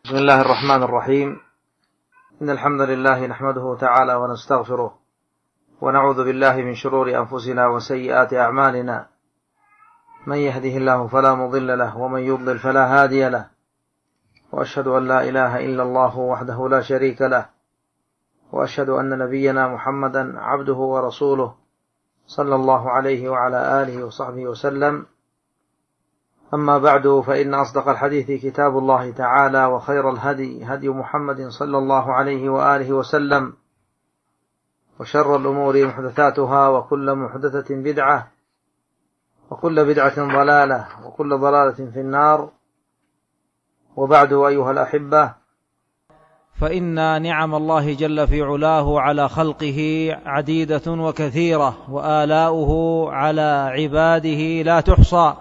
بسم الله الرحمن الرحيم. إن الحمد لله نحمده تعالى ونستغفره ونعوذ بالله من شرور أنفسنا وسيئات أعمالنا، من يهده الله فلا مضل له ومن يضلل فلا هادي له، وأشهد أن لا إله إلا الله وحده لا شريك له، وأشهد أن نبينا محمدا عبده ورسوله صلى الله عليه وعلى آله وصحبه وسلم. أما بعد، فإن أصدق الحديث كتاب الله تعالى، وخير الهدي هدي محمد صلى الله عليه وآله وسلم، وشر الأمور محدثاتها، وكل محدثة بدعة، وكل بدعة ضلالة، وكل ضلالة في النار. وبعد، أيها الأحبة، فإن نعم الله جل في علاه على خلقه عديدة وكثيرة، وآلاؤه على عباده لا تحصى،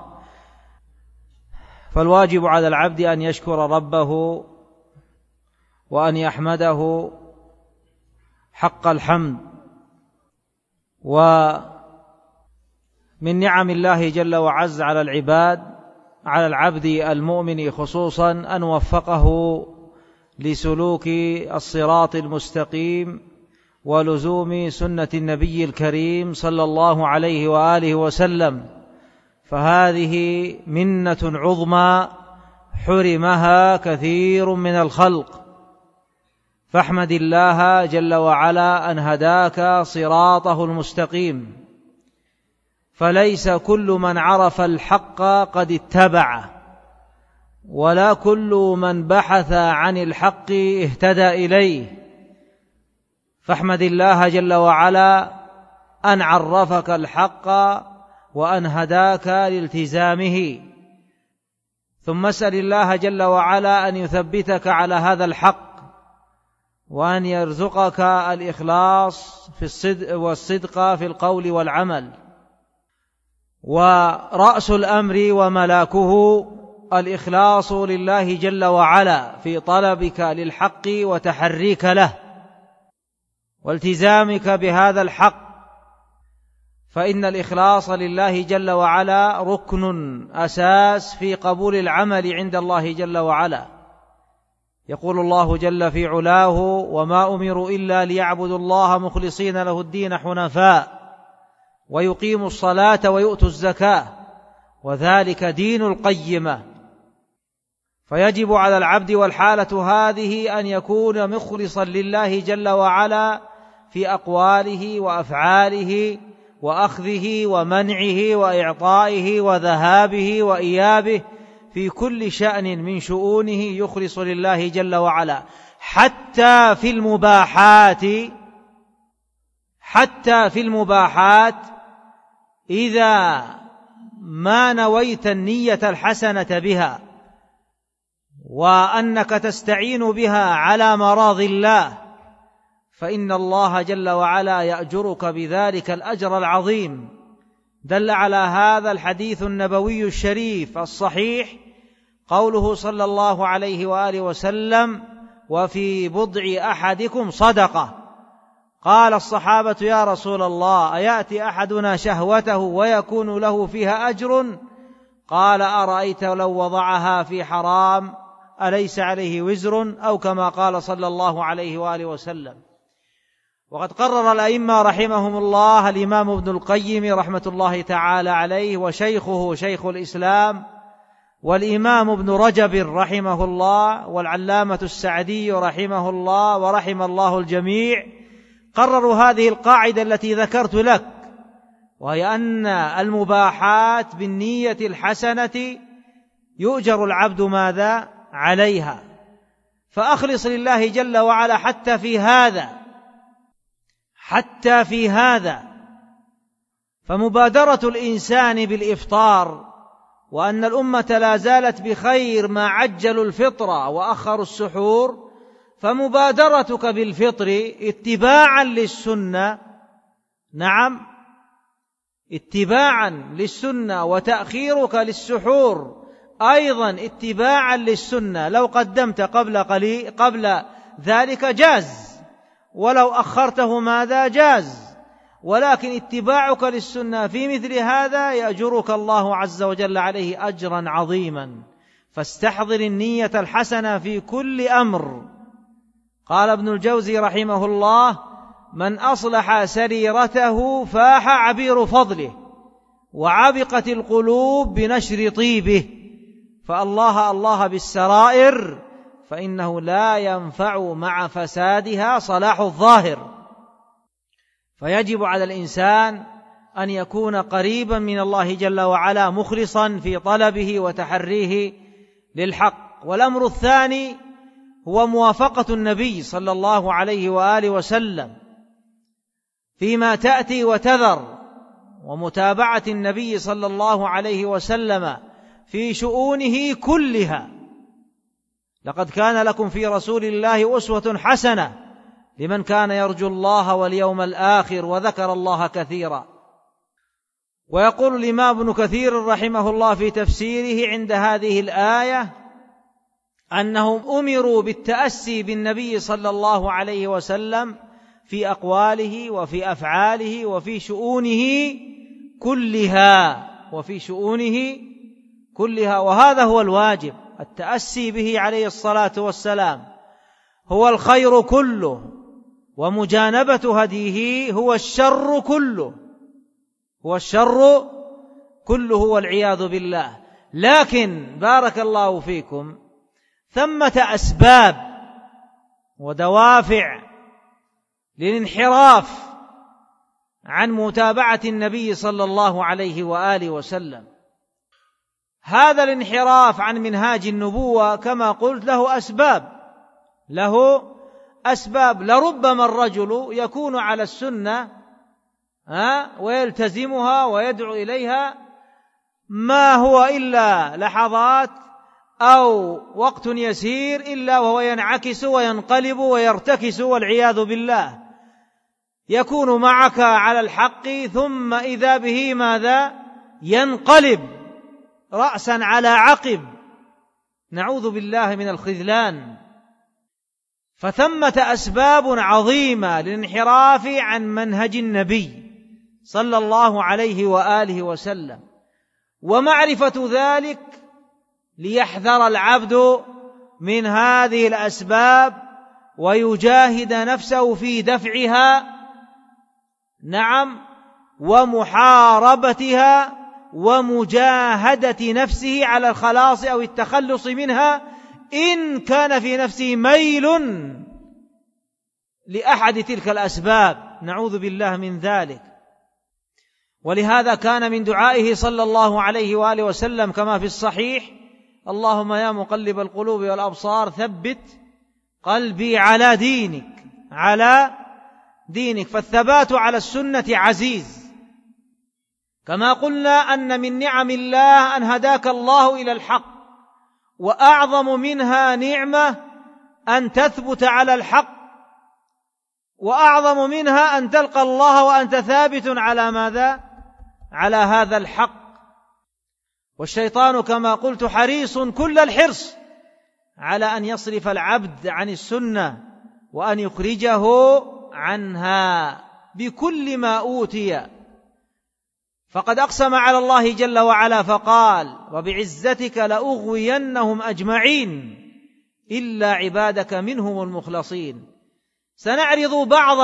فالواجب على العبد أن يشكر ربه وأن يحمده حق الحمد. ومن نعم الله جل وعز على العبد المؤمن خصوصا أن وفقه لسلوك الصراط المستقيم ولزوم سنة النبي الكريم صلى الله عليه وآله وسلم، فهذه منة عظمى حرمها كثير من الخلق، فاحمد الله جل وعلا أن هداك صراطه المستقيم، فليس كل من عرف الحق قد اتبعه، ولا كل من بحث عن الحق اهتدى إليه، فاحمد الله جل وعلا أن عرفك الحق وأن هداك لالتزامه، ثم اسأل الله جل وعلا أن يثبتك على هذا الحق، وأن يرزقك الإخلاص والصدق في القول والعمل. ورأس الأمر وملاكه الإخلاص لله جل وعلا في طلبك للحق وتحريك له والتزامك بهذا الحق، فإن الإخلاص لله جل وعلا ركن أساس في قبول العمل عند الله جل وعلا. يقول الله جل في علاه: وما أمروا إلا ليعبدوا الله مخلصين له الدين حنفاء ويقيموا الصلاة ويؤتوا الزكاة وذلك دين القيمة. فيجب على العبد والحالة هذه أن يكون مخلصا لله جل وعلا في أقواله وأفعاله وأخذه ومنعه وإعطائه وذهابه وإيابه، في كل شأن من شؤونه يخلص لله جل وعلا، حتى في المباحات إذا ما نويت النية الحسنة بها وأنك تستعين بها على مراض الله، فإن الله جل وعلا يأجرك بذلك الأجر العظيم. دل على هذا الحديث النبوي الشريف الصحيح قوله صلى الله عليه وآله وسلم: وفي بضع أحدكم صدقة. قال الصحابة: يا رسول الله، أيأتي أحدنا شهوته ويكون له فيها أجر؟ قال: أرأيت لو وضعها في حرام أليس عليه وزر؟ أو كما قال صلى الله عليه وآله وسلم. وقد قرر الأئمة رحمهم الله الإمام ابن القيم رحمة الله تعالى عليه، وشيخه شيخ الإسلام، والإمام ابن رجب رحمه الله، والعلامة السعدي رحمه الله، ورحم الله الجميع، قرروا هذه القاعدة التي ذكرت لك، وهي أن المباحات بالنية الحسنة يؤجر العبد ماذا عليها. فأخلص لله جل وعلا حتى في هذا. فمبادرة الإنسان بالإفطار، وأن الأمة لا زالت بخير ما عجلوا الفطر وأخروا السحور، فمبادرتك بالفطر اتباعا للسنة، نعم، اتباعا للسنة، وتأخيرك للسحور أيضا اتباعا للسنة. لو قدمت قبل ذلك جاز، ولو أخرته ماذا جاز، ولكن اتباعك للسنة في مثل هذا يأجرك الله عز وجل عليه أجرا عظيما. فاستحضر النية الحسنة في كل أمر. قال ابن الجوزي رحمه الله: من أصلح سريرته فاح عبير فضله، وعبقت القلوب بنشر طيبه، فالله الله بالسرائر، فإنه لا ينفع مع فسادها صلاح الظاهر. فيجب على الإنسان أن يكون قريبا من الله جل وعلا، مخلصا في طلبه وتحريه للحق. والأمر الثاني هو موافقة النبي صلى الله عليه وآله وسلم فيما تأتي وتذر، ومتابعة النبي صلى الله عليه وسلم في شؤونه كلها. لقد كان لكم في رسول الله أسوة حسنة لمن كان يرجو الله واليوم الآخر وذكر الله كثيرا. ويقول الإمام ابن كثير رحمه الله في تفسيره عند هذه الآية أنهم أمروا بالتأسي بالنبي صلى الله عليه وسلم في أقواله وفي أفعاله وفي شؤونه كلها، وهذا هو الواجب. التأسي به عليه الصلاة والسلام هو الخير كله، ومجانبة هديه هو الشر كله والعياذ بالله. لكن بارك الله فيكم، ثمة أسباب ودوافع للانحراف عن متابعة النبي صلى الله عليه وآله وسلم. هذا الانحراف عن منهاج النبوة كما قلت له أسباب. لربما الرجل يكون على السنة ويلتزمها ويدعو إليها ما هو إلا لحظات أو وقت يسير، إلا وهو ينعكس وينقلب ويرتكس والعياذ بالله. يكون معك على الحق ثم إذا به ماذا؟ ينقلب رأسا على عقب، نعوذ بالله من الخذلان. فثمة أسباب عظيمة للانحراف عن منهج النبي صلى الله عليه وآله وسلم، ومعرفة ذلك ليحذر العبد من هذه الأسباب ويجاهد نفسه في دفعها، ومحاربتها ومجاهدة نفسه على الخلاص أو التخلص منها إن كان في نفسه ميل لأحد تلك الأسباب، نعوذ بالله من ذلك. ولهذا كان من دعائه صلى الله عليه وآله وسلم كما في الصحيح: اللهم يا مقلب القلوب والأبصار ثبت قلبي على دينك. فالثبات على السنة عزيز. كما قلنا أن من نعم الله أن هداك الله إلى الحق، وأعظم منها نعمة أن تثبت على الحق، وأعظم منها أن تلقى الله وأنت ثابت على ماذا؟ على هذا الحق. والشيطان كما قلت حريص كل الحرص على أن يصرف العبد عن السنة وأن يخرجه عنها بكل ما أوتي. فقد أقسم على الله جل وعلا فقال: وبعزتك لأغوينهم أجمعين إلا عبادك منهم المخلصين. سنعرض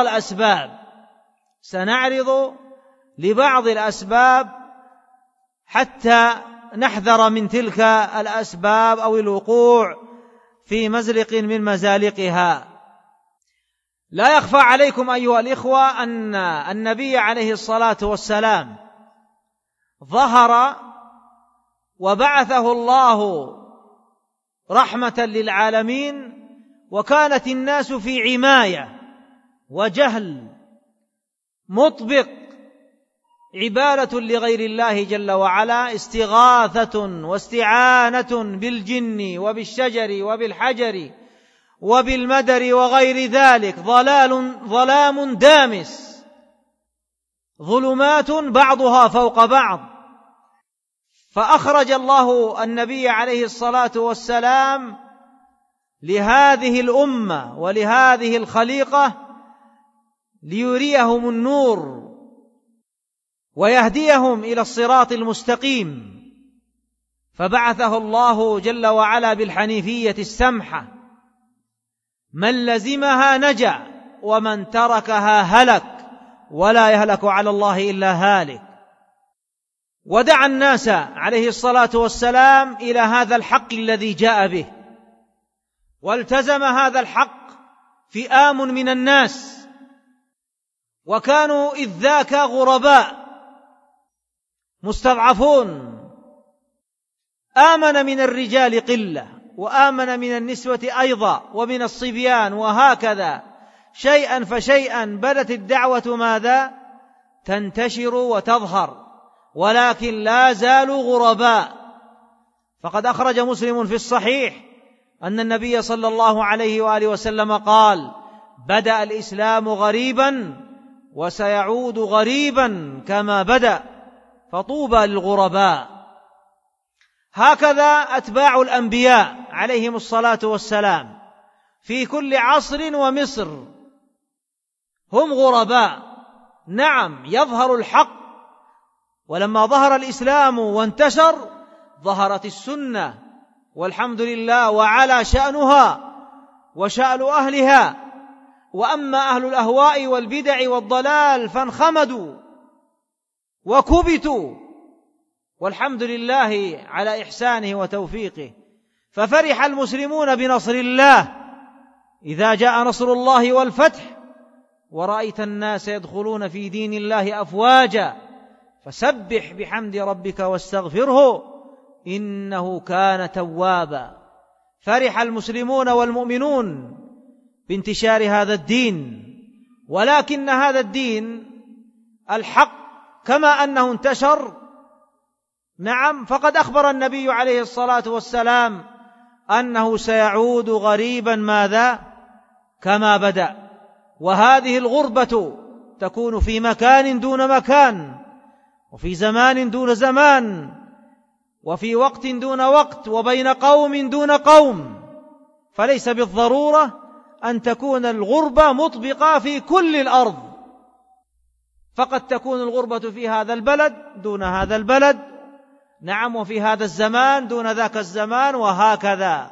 لبعض الأسباب حتى نحذر من تلك الأسباب أو الوقوع في مزلق من مزالقها. لا يخفى عليكم أيها الإخوة أن النبي عليه الصلاة والسلام ظهر وبعثه الله رحمة للعالمين، وكانت الناس في عماية وجهل مطبق، عبادة لغير الله جل وعلا، استغاثة واستعانة بالجن وبالشجر وبالحجر وبالمدر وغير ذلك، ظلام دامس، ظلمات بعضها فوق بعض. فأخرج الله النبي عليه الصلاة والسلام لهذه الأمة ولهذه الخليقة ليريهم النور ويهديهم إلى الصراط المستقيم. فبعثه الله جل وعلا بالحنيفية السمحة، من لزمها نجا ومن تركها هلك، ولا يهلك على الله إلا هالك. ودعا الناس عليه الصلاة والسلام إلى هذا الحق الذي جاء به، والتزم هذا الحق فئام من الناس، وكانوا إذ ذاك غرباء مستضعفون، آمن من الرجال قلة، وآمن من النسوة أيضا، ومن الصبيان، وهكذا شيئا فشيئا بدت الدعوة ماذا؟ تنتشر وتظهر، ولكن لا زالوا غرباء. فقد أخرج مسلم في الصحيح أن النبي صلى الله عليه وآله وسلم قال: بدأ الإسلام غريبا وسيعود غريبا كما بدأ، فطوبى للغرباء. هكذا أتباع الأنبياء عليهم الصلاة والسلام في كل عصر ومصر هم غرباء. نعم، يظهر الحق، ولما ظهر الإسلام وانتشر ظهرت السنة والحمد لله، وعلى شأنها وشأن أهلها. وأما أهل الأهواء والبدع والضلال فانخمدوا وكبتوا، والحمد لله على إحسانه وتوفيقه. ففرح المسلمون بنصر الله إذا جاء نصر الله والفتح، ورأيت الناس يدخلون في دين الله أفواجا، فسبح بحمد ربك واستغفره إنه كان توابا. فرح المسلمون والمؤمنون بانتشار هذا الدين، ولكن هذا الدين الحق كما أنه انتشر، نعم، فقد أخبر النبي عليه الصلاة والسلام أنه سيعود غريبا ماذا؟ كما بدأ. وهذه الغربة تكون في مكان دون مكان، وفي زمان دون زمان، وفي وقت دون وقت، وبين قوم دون قوم، فليس بالضرورة أن تكون الغربة مطبقة في كل الأرض، فقد تكون الغربة في هذا البلد دون هذا البلد، نعم، وفي هذا الزمان دون ذاك الزمان، وهكذا.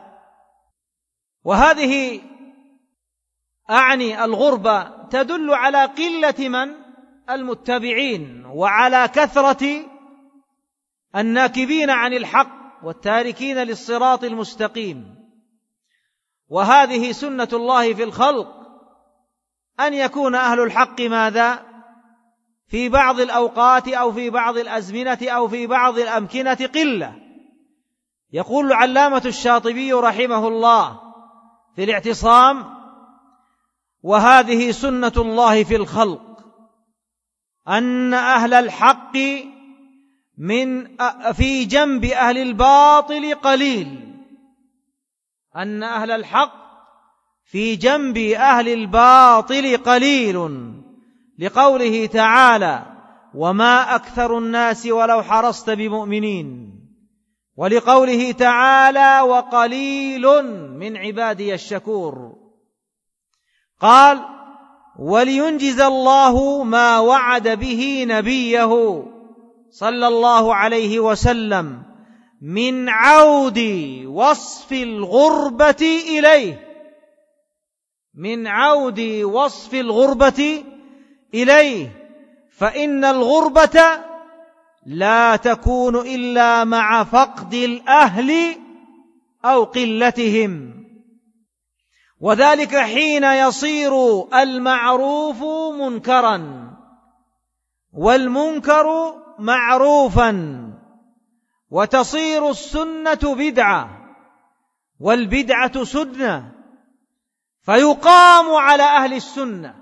وهذه أعني الغربة تدل على قلة من؟ المتبعين، وعلى كثرة الناكبين عن الحق والتاركين للصراط المستقيم. وهذه سنة الله في الخلق، أن يكون أهل الحق ماذا؟ في بعض الأوقات أو في بعض الأزمنة أو في بعض الأمكنة قلة. يقول العلامة الشاطبي رحمه الله في الاعتصام: وهذه سنة الله في الخلق، أن أهل الحق في جنب أهل الباطل قليل، أن أهل الحق في جنب أهل الباطل قليل، لقوله تعالى: وما أكثر الناس ولو حرصت بمؤمنين، ولقوله تعالى: وقليل من عبادي الشكور. قال: ولينجز الله ما وعد به نبيه صلى الله عليه وسلم من عود وصف الغربة إليه، من عود وصف الغربة إليه، فإن الغربة لا تكون إلا مع فقد الأهل أو قلتهم، وذلك حين يصير المعروف منكرا والمنكر معروفا، وتصير السنة بدعة والبدعة سنة، فيقام على أهل السنة،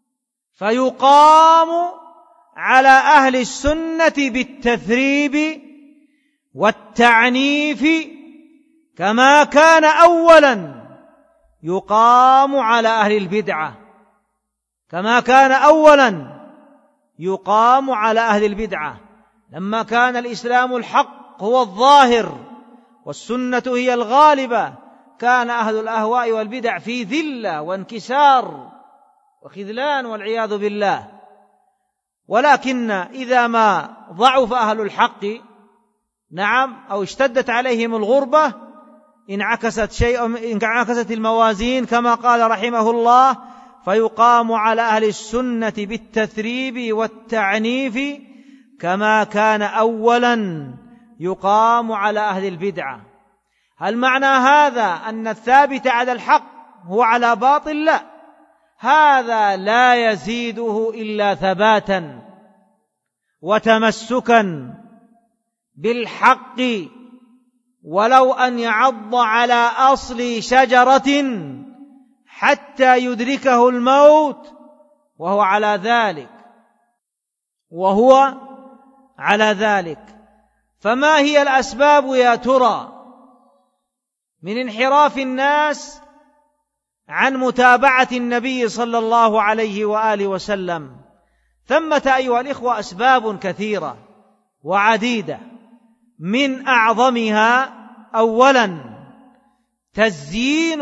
فيقام على أهل السنة بالتثريب والتعنيف، كما كان أولا يقام على أهل البدعة، كما كان أولا يقام على أهل البدعة. لما كان الإسلام الحق هو الظاهر والسنة هي الغالبة، كان أهل الأهواء والبدع في ذلة وانكسار وخذلان والعياذ بالله. ولكن إذا ما ضعف أهل الحق نعم، أو اشتدت عليهم الغربة انعكست الموازين كما قال رحمه الله: فيقام على أهل السنة بالتثريب والتعنيف كما كان أولا يقام على أهل البدعة. هل معنى هذا أن الثابت على الحق هو على باطل؟ لا، هذا لا يزيده إلا ثباتا وتمسكا بالحق، ولو أن يعض على أصل شجرة حتى يدركه الموت وهو على ذلك. فما هي الأسباب يا ترى من انحراف الناس عن متابعة النبي صلى الله عليه وآله وسلم؟ ثمة أيها الإخوة أسباب كثيرة وعديدة، من أعظمها أولا تزيين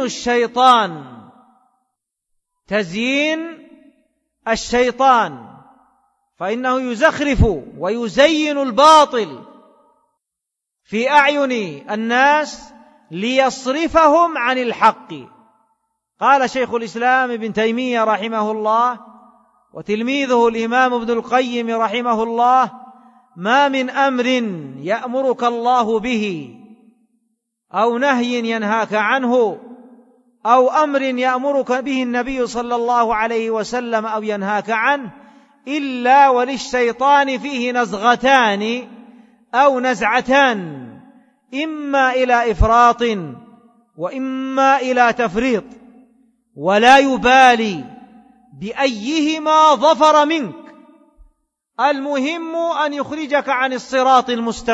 الشيطان، فإنه يزخرف ويزين الباطل في أعين الناس ليصرفهم عن الحق. قال شيخ الإسلام ابن تيمية رحمه الله وتلميذه الإمام ابن القيم رحمه الله: ما من أمر يأمرك الله به أو نهي ينهاك عنه أو أمر يأمرك به النبي صلى الله عليه وسلم أو ينهاك عنه إلا وللشيطان فيه نزغتان أو نزعتان، إما إلى إفراط وإما إلى تفريط، ولا يبالي بأيهما ظفر منك، المهم أن يخرجك عن الصراط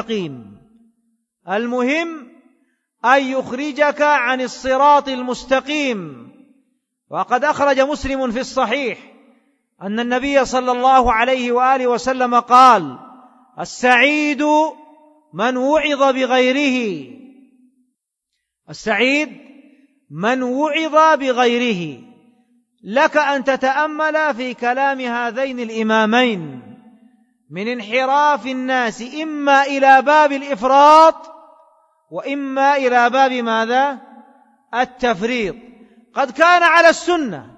المستقيم. وقد أخرج مسلم في الصحيح أن النبي صلى الله عليه وآله وسلم قال: السعيد من وعظ بغيره. لك أن تتأمل في كلام هذين الإمامين من انحراف الناس إما إلى باب الإفراط وإما إلى باب ماذا؟ التفريط. قد كان على السنة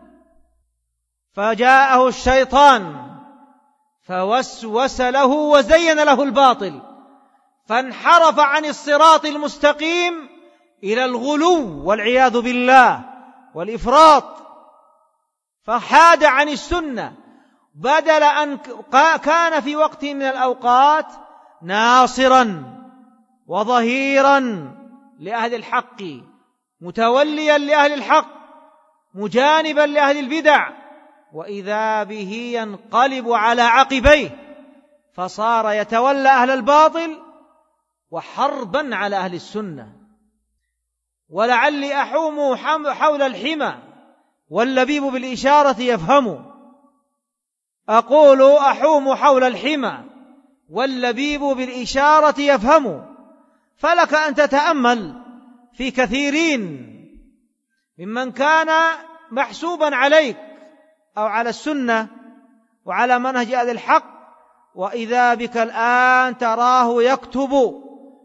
فجاءه الشيطان فوسوس له وزين له الباطل، فانحرف عن الصراط المستقيم إلى الغلو والعياذ بالله والإفراط، فحاد عن السنة، بدل أن كان في وقت من الأوقات ناصرا وظهيرا لأهل الحق، متوليا لأهل الحق، مجانبا لأهل البدع، وإذا به ينقلب على عقبيه فصار يتولى أهل الباطل وحربا على أهل السنة. ولعلي أحوم حول الحمى واللبيب بالإشارة يفهم. أقول أحوم حول الحمى واللبيب بالإشارة يفهم. فلك أن تتأمل في كثيرين ممن كان محسوبا عليك أو على السنة وعلى منهج أهل الحق، وإذا بك الآن تراه يكتب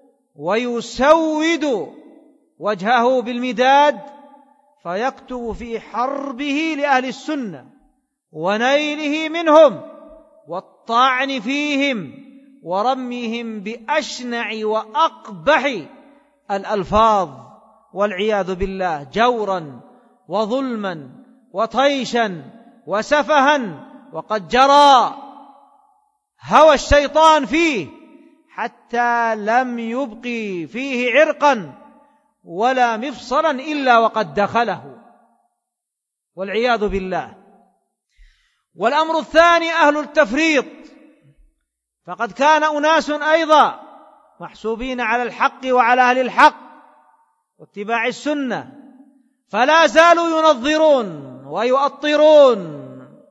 ويسود وجهه بالمداد، فيكتب في حربه لأهل السنة ونيله منهم والطعن فيهم ورميهم بأشنع وأقبح الألفاظ والعياذ بالله، جورا وظلما وطيشا وسفها. وقد جرى هوى الشيطان فيه حتى لم يبقي فيه عرقا ولا مفصلا إلا وقد دخله والعياذ بالله. والأمر الثاني أهل التفريط، فقد كان أناس أيضا محسوبين على الحق وعلى أهل الحق واتباع السنة، فلا زالوا ينظرون ويؤطرون،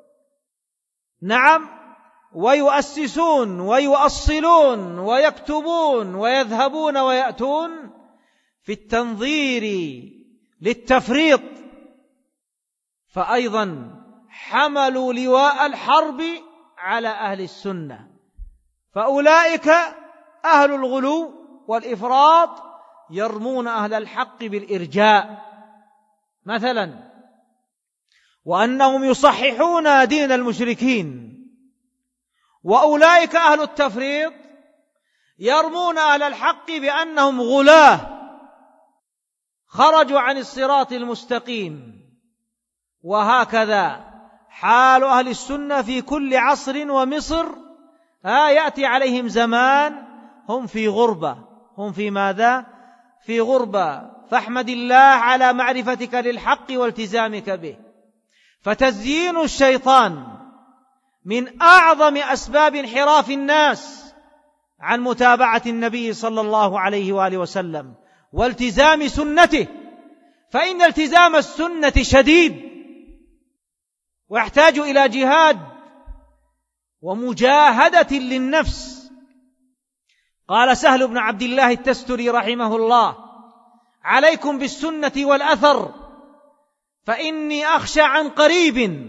نعم، ويؤسسون ويؤصلون ويكتبون ويذهبون ويأتون في التنظير للتفريط، فأيضا حملوا لواء الحرب على أهل السنة. فأولئك أهل الغلو والإفراط يرمون أهل الحق بالإرجاء مثلا، وأنهم يصححون دين المشركين. وأولئك أهل التفريط يرمون أهل الحق بأنهم غلاة خرجوا عن الصراط المستقيم. وهكذا حال أهل السنة في كل عصر ومصر. يأتي عليهم زمان هم في غربة. هم في ماذا؟ في غربة. فاحمد الله على معرفتك للحق والتزامك به. فتزيين الشيطان من أعظم أسباب انحراف الناس عن متابعة النبي صلى الله عليه وآله وسلم والتزام سنته، فإن التزام السنة شديد ويحتاج إلى جهاد ومجاهدة للنفس. قال سهل بن عبد الله التستري رحمه الله: عليكم بالسنة والأثر، فإني أخشى عن قريب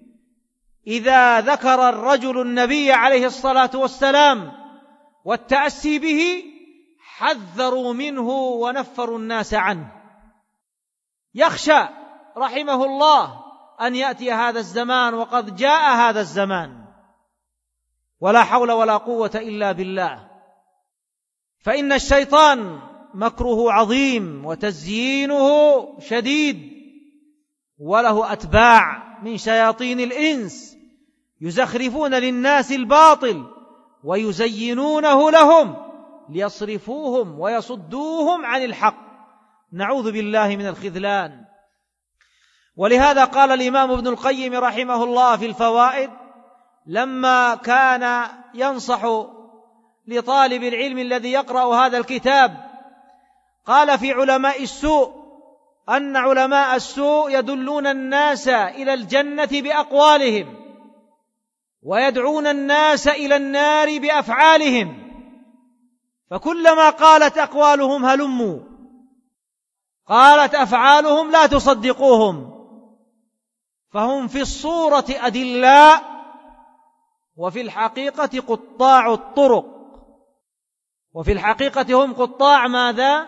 إذا ذكر الرجل النبي عليه الصلاة والسلام والتأسي به حذروا منه ونفروا الناس عنه. يخشى رحمه الله أن يأتي هذا الزمان، وقد جاء هذا الزمان، ولا حول ولا قوة إلا بالله. فإن الشيطان مكره عظيم وتزيينه شديد، وله أتباع من شياطين الإنس يزخرفون للناس الباطل ويزينونه لهم ليصرفوهم ويصدوهم عن الحق. نعوذ بالله من الخذلان. ولهذا قال الإمام ابن القيم رحمه الله في الفوائد لما كان ينصح لطالب العلم الذي يقرأ هذا الكتاب، قال في علماء السوء أن علماء السوء يدلون الناس إلى الجنة بأقوالهم ويدعون الناس إلى النار بأفعالهم، فكلما قالت أقوالهم هلموا قالت أفعالهم لا تصدقوهم، فهم في الصورة أدلاء وفي الحقيقة قطاع الطرق. وفي الحقيقة هم قطاع ماذا؟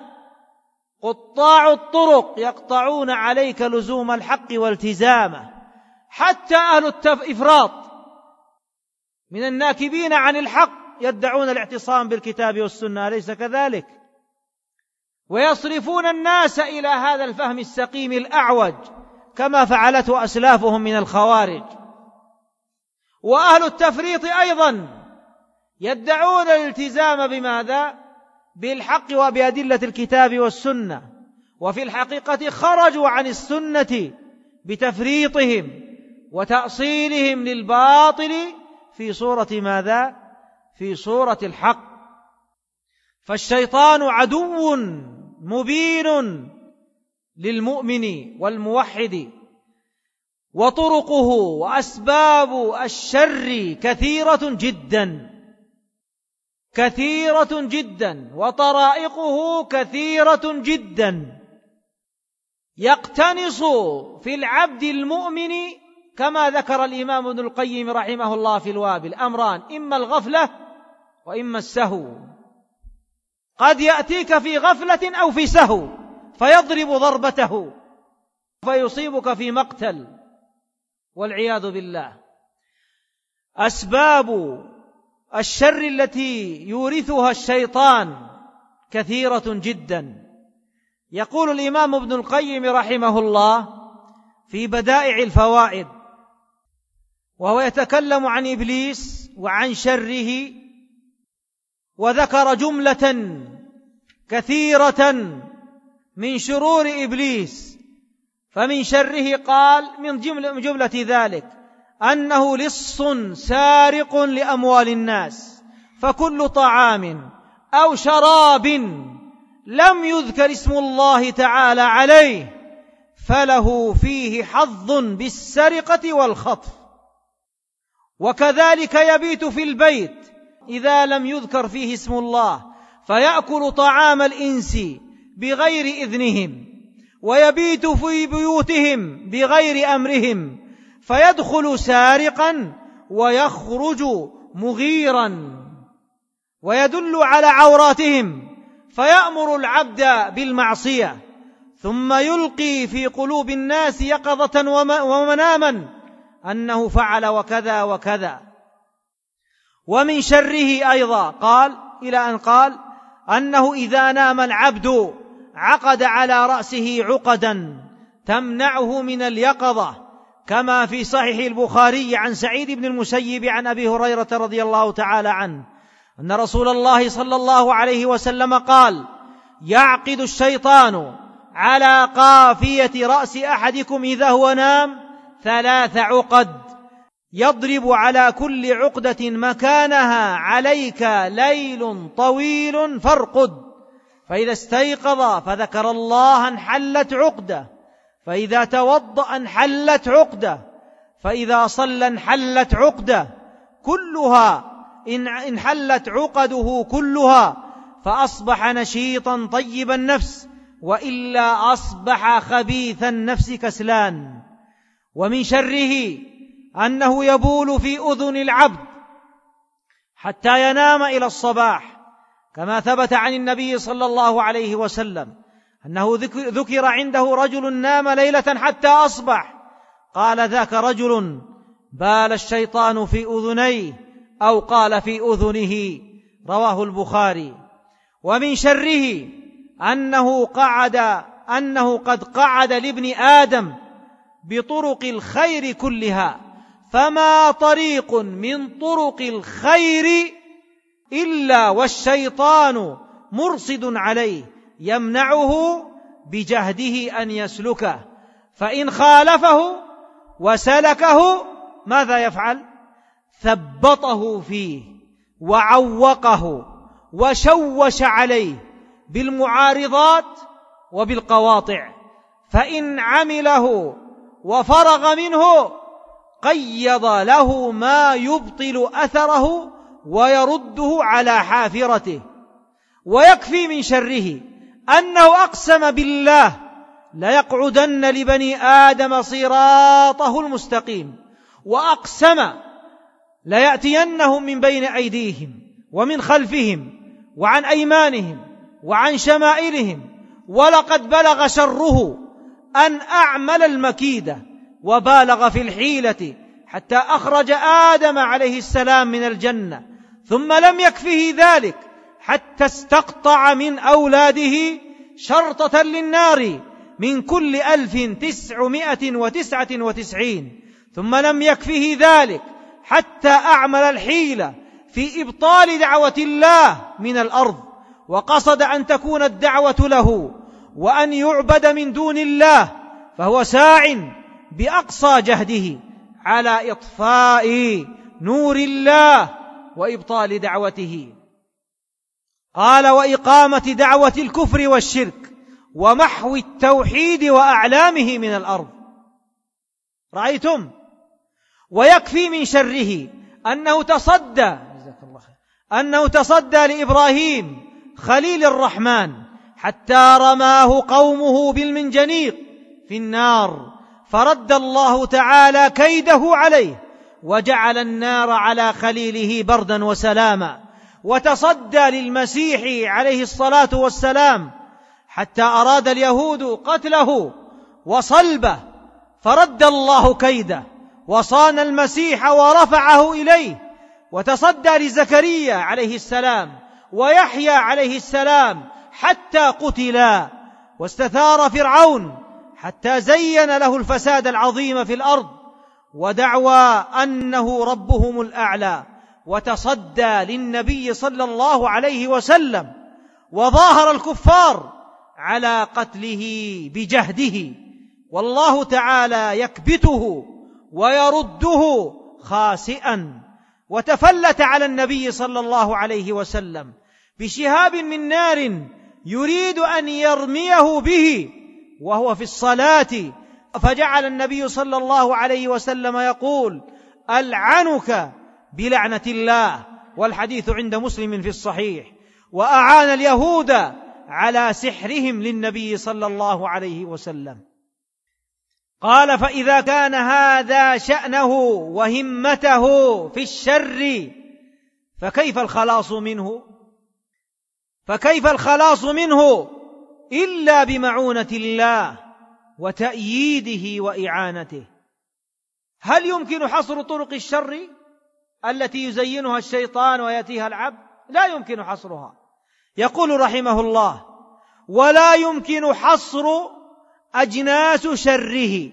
قطاع الطرق، يقطعون عليك لزوم الحق والتزامه. حتى أهل الإفراط من الناكبين عن الحق يدعون الاعتصام بالكتاب والسنة، أليس كذلك؟ ويصرفون الناس إلى هذا الفهم السقيم الأعوج كما فعلته أسلافهم من الخوارج. وأهل التفريط أيضا يدعون الالتزام بماذا؟ بالحق وبأدلة الكتاب والسنة، وفي الحقيقة خرجوا عن السنة بتفريطهم وتأصيلهم للباطل في صورة ماذا؟ في صورة الحق. فالشيطان عدو مبين للمؤمن والموحد، وطرقه وأسباب الشر كثيرة جدا كثيرة جدا، وطرائقه كثيرة جدا، يقتنص في العبد المؤمن كما ذكر الإمام ابن القيم رحمه الله في الوابل أمران: إما الغفلة وإما السهو. قد يأتيك في غفلة أو في سهو فيضرب ضربته فيصيبك في مقتل والعياذ بالله. أسباب الشر التي يورثها الشيطان كثيرة جدا. يقول الإمام ابن القيم رحمه الله في بدائع الفوائد وهو يتكلم عن إبليس وعن شره، وذكر جملة كثيرة من شرور إبليس. فمن شره قال من جملة ذلك أنه لص سارق لأموال الناس، فكل طعام أو شراب لم يذكر اسم الله تعالى عليه فله فيه حظ بالسرقة والخطف. وكذلك يبيت في البيت إذا لم يذكر فيه اسم الله فيأكل طعام الإنس بغير إذنهم، ويبيت في بيوتهم بغير أمرهم فيدخل سارقا ويخرج مغيرا، ويدل على عوراتهم فيأمر العبد بالمعصية ثم يلقي في قلوب الناس يقظة ومناما أنه فعل وكذا وكذا. ومن شره أيضا قال إلى أن قال أنه إذا نام العبد عقد على رأسه عقدا تمنعه من اليقظة، كما في صحيح البخاري عن سعيد بن المسيب عن أبي هريرة رضي الله تعالى عنه أن رسول الله صلى الله عليه وسلم قال: يعقد الشيطان على قافية رأس أحدكم إذا هو نام 3 عقد، يضرب على كل عقدة مكانها: عليك ليل طويل فارقد، فإذا استيقظ فذكر الله انحلت عقدة، فإذا توضأ انحلت عقدة، فإذا صلى انحلت عقدة كلها، انحلت عقده كلها، فأصبح نشيطا طيب النفس، وإلا أصبح خبيث النفس كسلان. ومن شره أنه يبول في أذن العبد حتى ينام إلى الصباح، كما ثبت عن النبي صلى الله عليه وسلم أنه ذكر عنده رجل نام ليلة حتى أصبح، قال: ذاك رجل بال الشيطان في أذنيه، أو قال في أذنه، رواه البخاري. ومن شره أنه قد قعد لابن آدم بطرق الخير كلها، فما طريق من طرق الخير إلا والشيطان مرصد عليه يمنعه بجهده أن يسلكه، فإن خالفه وسلكه ماذا يفعل؟ ثبطه فيه وعوقه وشوش عليه بالمعارضات وبالقواطع، فإن عمله وفرغ منه قيض له ما يبطل أثره ويرده على حافرته. ويكفي من شره أنه أقسم بالله: ليقعدن لبني آدم صراطه المستقيم، وأقسم ليأتينهم من بين أيديهم ومن خلفهم وعن أيمانهم وعن شمائلهم، ولقد بلغ شره أن أعمل المكيدة وبالغ في الحيلة حتى أخرج آدم عليه السلام من الجنة، ثم لم يكفه ذلك حتى استقطع من أولاده شرطة للنار من كل 1999، ثم لم يكفه ذلك حتى أعمل الحيلة في إبطال دعوة الله من الأرض، وقصد أن تكون الدعوة له وأن يعبد من دون الله، فهو ساع بأقصى جهده على إطفاء نور الله وإبطال دعوته. قال: وإقامة دعوة الكفر والشرك ومحو التوحيد وأعلامه من الأرض. رأيتم؟ ويكفي من شره أنه تصدى لإبراهيم خليل الرحمن حتى رماه قومه بالمنجنيق في النار، فرد الله تعالى كيده عليه وجعل النار على خليله بردا وسلاما. وتصدى للمسيح عليه الصلاة والسلام حتى أراد اليهود قتله وصلبه، فرد الله كيده وصان المسيح ورفعه إليه. وتصدى لزكريا عليه السلام ويحيى عليه السلام حتى قتلا، واستثار فرعون حتى زين له الفساد العظيم في الأرض ودعوى أنه ربهم الأعلى. وتصدى للنبي صلى الله عليه وسلم وظاهر الكفار على قتله بجهده، والله تعالى يكبته ويرده خاسئا. وتفلت على النبي صلى الله عليه وسلم بشهاب من نار يريد أن يرميه به وهو في الصلاة، فجعل النبي صلى الله عليه وسلم يقول: ألعنك بلعنة الله، والحديث عند مسلم في الصحيح. وأعان اليهود على سحرهم للنبي صلى الله عليه وسلم. قال: فإذا كان هذا شأنه وهمته في الشر فكيف الخلاص منه؟ فكيف الخلاص منه إلا بمعونة الله وتأييده وإعانته؟ هل يمكن حصر طرق الشر التي يزينها الشيطان ويأتيها العبد؟ لا يمكن حصرها. يقول رحمه الله: ولا يمكن حصر أجناس شره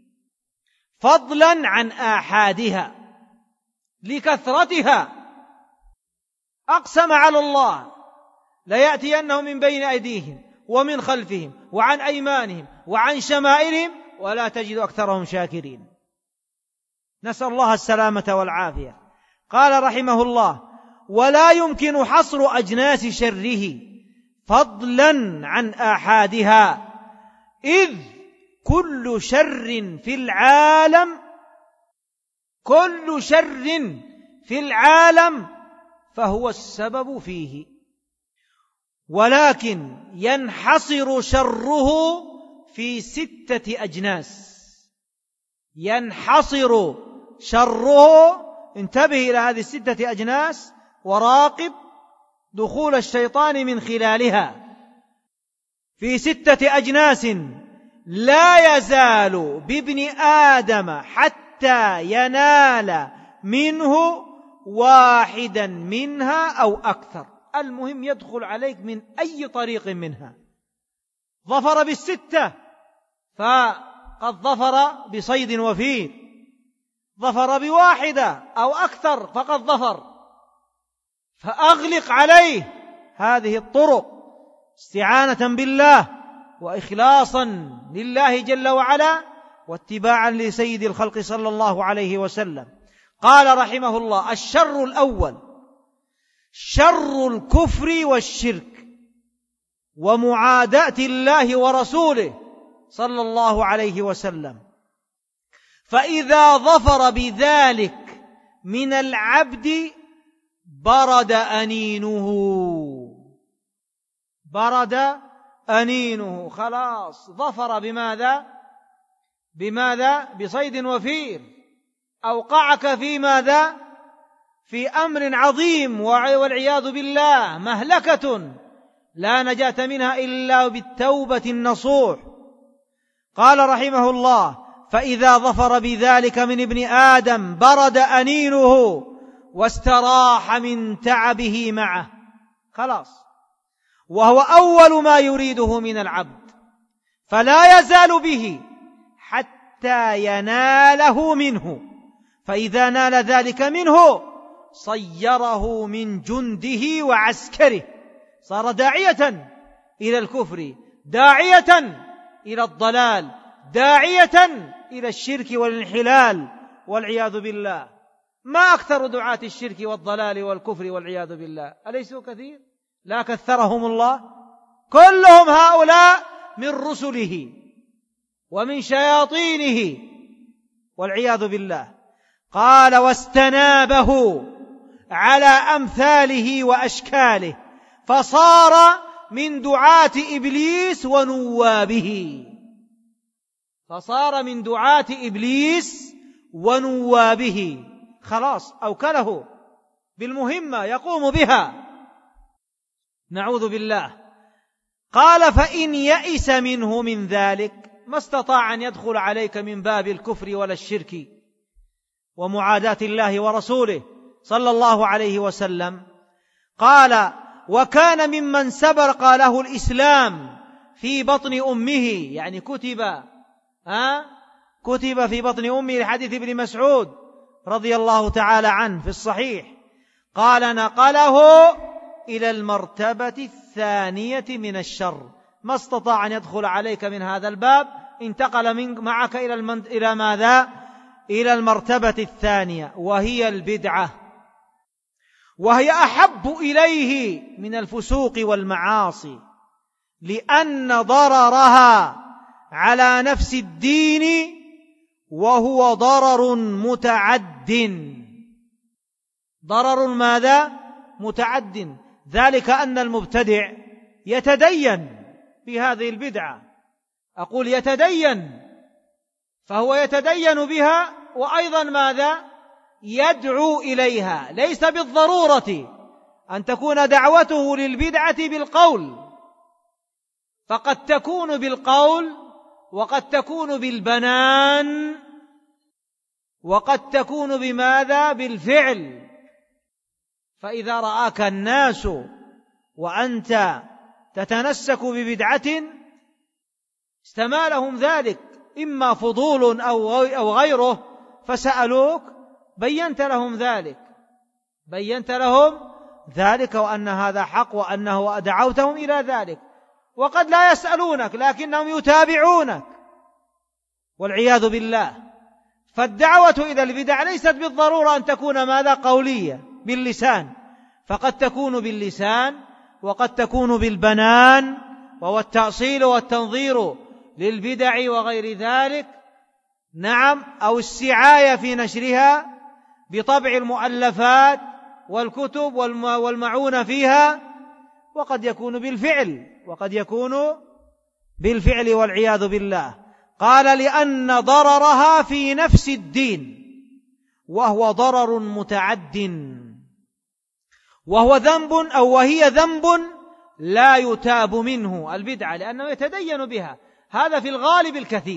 فضلا عن آحادها لكثرتها. أقسم على الله ليأتينهم من بين أيديهم ومن خلفهم وعن أيمانهم وعن شمائلهم ولا تجد أكثرهم شاكرين. نسأل الله السلامة والعافية. قال رحمه الله: ولا يمكن حصر أجناس شره فضلا عن آحادها، إذ كل شر في العالم فهو السبب فيه، ولكن ينحصر شره في 6 أجناس. ينحصر شره، انتبه إلى هذه 6 أجناس وراقب دخول الشيطان من خلالها. في 6 أجناس لا يزال بابن آدم حتى ينال منه واحدا منها أو أكثر. المهم يدخل عليك من أي طريق منها. ظفر بال6 فقد ظفر بصيد وفير، ظفر ب1 أو أكثر فقد ظفر. فأغلق عليه هذه الطرق استعانة بالله وإخلاصا لله جل وعلا واتباعا لسيد الخلق صلى الله عليه وسلم. قال رحمه الله: الشر الأول شر الكفر والشرك ومعاداة الله ورسوله صلى الله عليه وسلم. فإذا ظفر بذلك من العبد برد أنينه، خلاص ظفر بماذا؟ بصيد وفير. أوقعك في ماذا؟ في أمر عظيم والعياذ بالله، مهلكة لا نجاة منها إلا بالتوبة النصوح. قال رحمه الله: فإذا ظفر بذلك من ابن آدم برد أنينه واستراح من تعبه معه، خلاص، وهو أول ما يريده من العبد، فلا يزال به حتى يناله منه. فإذا نال ذلك منه صيره من جنده وعسكره، صار داعية إلى الكفر، داعية إلى الضلال، داعية إلى الشرك والانحلال والعياذ بالله. ما أكثر دعاة الشرك والضلال والكفر والعياذ بالله؟ أليسوا كثير؟ لا كثرهم الله. كلهم هؤلاء من رسله ومن شياطينه والعياذ بالله. قال: واستنابه على أمثاله وأشكاله، فصار من دعاة إبليس ونوابه، خلاص أوكله بالمهمة يقوم بها، نعوذ بالله. قال: فإن يئس منه من ذلك، ما استطاع أن يدخل عليك من باب الكفر ولا الشرك ومعاداة الله ورسوله صلى الله عليه وسلم. قال: وكان ممن سبق له الإسلام في بطن أمه، يعني كتب في بطن أمه، لحديث ابن مسعود رضي الله تعالى عنه في الصحيح. قال: نقله إلى المرتبة الثانية من الشر، ما استطاع أن يدخل عليك من هذا الباب، انتقل معك إلى ماذا؟ إلى المرتبة الثانية، وهي البدعة، وهي أحب إليه من الفسوق والمعاصي، لأن ضررها على نفس الدين وهو ضرر متعد. ضرر ماذا؟ متعد. ذلك أن المبتدع يتدين بهذه البدعة، أقول يتدين، فهو يتدين بها وأيضا ماذا؟ يدعو إليها. ليس بالضرورة أن تكون دعوته للبدعة بالقول، فقد تكون بالقول وقد تكون بالبنان وقد تكون بماذا؟ بالفعل. فإذا رآك الناس وأنت تتنسك ببدعة استمالهم ذلك، إما فضول أو غيره، فسألوك بينت لهم ذلك وأن هذا حق وأنه دعوتهم إلى ذلك. وقد لا يسألونك لكنهم يتابعونك والعياذ بالله. فالدعوة إلى البدع ليست بالضرورة أن تكون ماذا؟ قولية باللسان، فقد تكون باللسان وقد تكون بالبنان، وهو التأصيل والتنظير للبدع وغير ذلك، نعم، أو السعاية في نشرها بطبع المؤلفات والكتب والمعونة فيها، وقد يكون بالفعل والعياذ بالله. قال لأن ضررها في نفس الدين، وهو ضرر متعد، وهي ذنب لا يتاب منه البدعة، لأنه يتدين بها. هذا في الغالب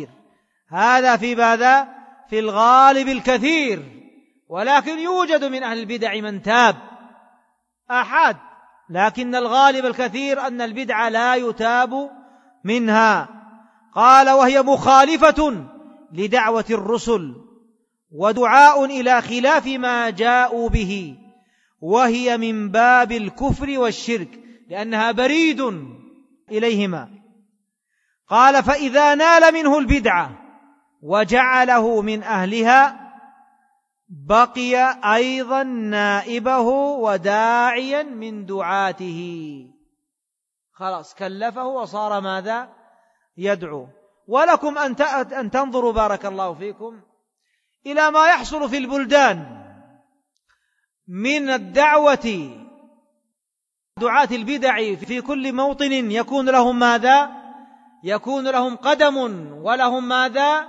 الكثير، ولكن يوجد من أهل البدع من تاب أحد، لكن الغالب الكثير أن البدعة لا يتاب منها. قال وهي مخالفة لدعوة الرسل ودعاء إلى خلاف ما جاءوا به، وهي من باب الكفر والشرك لأنها بريد إليهما. قال فإذا نال منه البدعة وجعله من أهلها بقي أيضا نائبه وداعيا من دعاته، خلاص كلفه وصار ماذا؟ يدعو. ولكم أن تنظروا بارك الله فيكم إلى ما يحصل في البلدان من الدعوة، دعاة البدع في كل موطن يكون لهم ماذا؟ يكون لهم قدم ولهم ماذا؟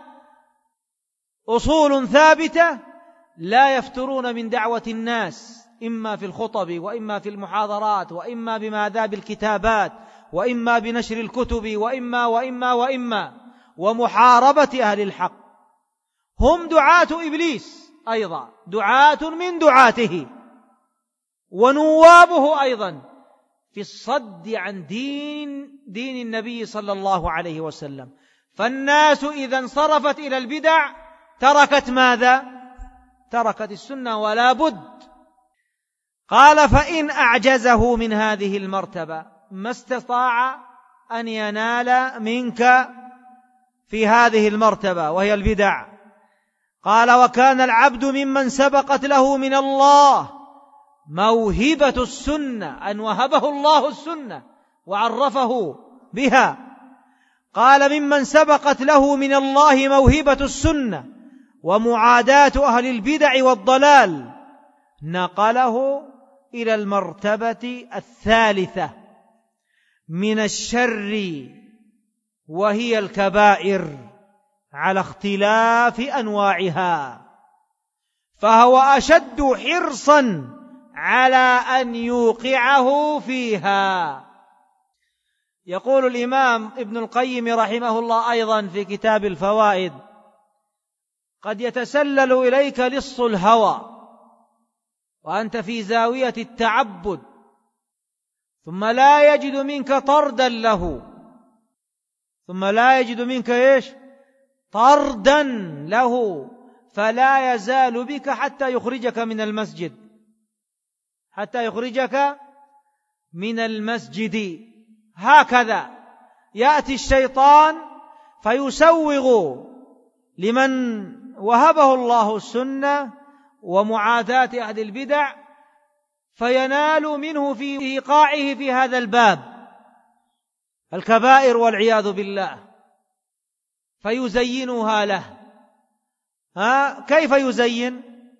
أصول ثابتة، لا يفترون من دعوة الناس، إما في الخطب وإما في المحاضرات وإما بماذا؟ بالكتابات، وإما بنشر الكتب، وإما ومحاربة أهل الحق. هم دعاة إبليس أيضا، دعاة من دعاته، ونوابه أيضا في الصد عن دين النبي صلى الله عليه وسلم. فالناس إذا انصرفت إلى البدع تركت ماذا؟ تركت السنة ولا بد. قال فإن أعجزه من هذه المرتبة ما استطاع أن ينال منك في هذه المرتبة وهي البدع. قال وكان العبد ممن سبقت له من الله موهبة السنة، أن وهبه الله السنة وعرفه بها. قال ممن سبقت له من الله موهبة السنة ومعاداة أهل البدع والضلال، نقله إلى المرتبة الثالثة من الشر وهي الكبائر على اختلاف أنواعها، فهو أشد حرصا على أن يوقعه فيها. يقول الإمام ابن القيم رحمه الله أيضا في كتاب الفوائد: قد يتسلل إليك لص الهوى وأنت في زاوية التعبد، ثم لا يجد منك طردا له، طردا له، فلا يزال بك حتى يخرجك من المسجد. هكذا يأتي الشيطان فيسوغ لمن وهبه الله السنة ومعاداة أهل البدع، فينال منه في إيقاعه في هذا الباب الكبائر والعياذ بالله، فيزينها له. كيف يزين؟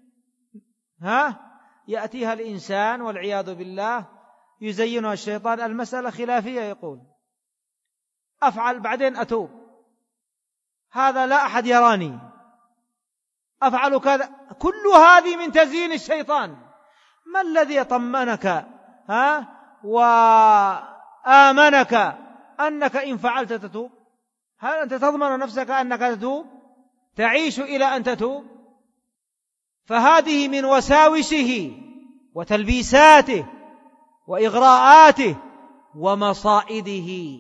يأتيها الإنسان والعياذ بالله يزينها الشيطان. المسألة خلافية، يقول أفعل بعدين أتوب، هذا لا أحد يراني، أفعل كذا، كل هذه من تزيين الشيطان. ما الذي يطمنك وآمنك أنك إن فعلت تتوب؟ هل أنت تضمن نفسك أنك تتوب؟ تعيش إلى أن تتوب؟ فهذه من وساوسه وتلبيساته وإغراءاته ومصائده.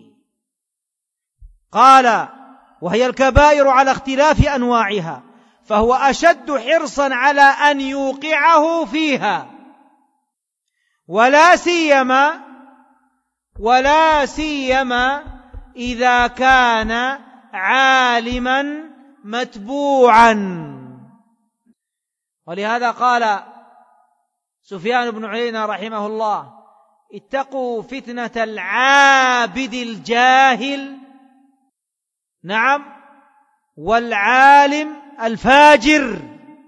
قال: وهي الكبائر على اختلاف أنواعها، فهو أشد حرصا على أن يوقعه فيها، ولا سيما إذا كان عالما متبوعا. ولهذا قال سفيان بن عيينة رحمه الله: اتقوا فتنة العابد الجاهل، والعالم الفاجر،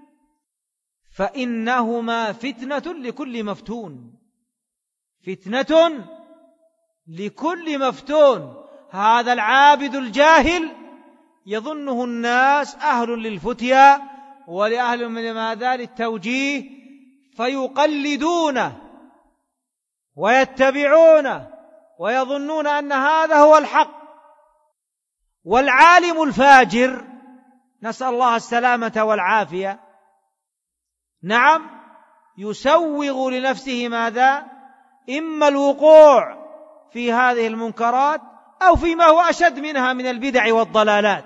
فإنهما فتنة لكل مفتون. فتنة لكل مفتون. هذا العابد الجاهل يظنه الناس أهل للفتيا ولأهل من ماذا للتوجيه، فيقلدونه ويتبعونه ويظنون أن هذا هو الحق. والعالم الفاجر، نسأل الله السلامة والعافية، يسوغ لنفسه ماذا؟ إما الوقوع في هذه المنكرات أو فيما هو أشد منها من البدع والضلالات.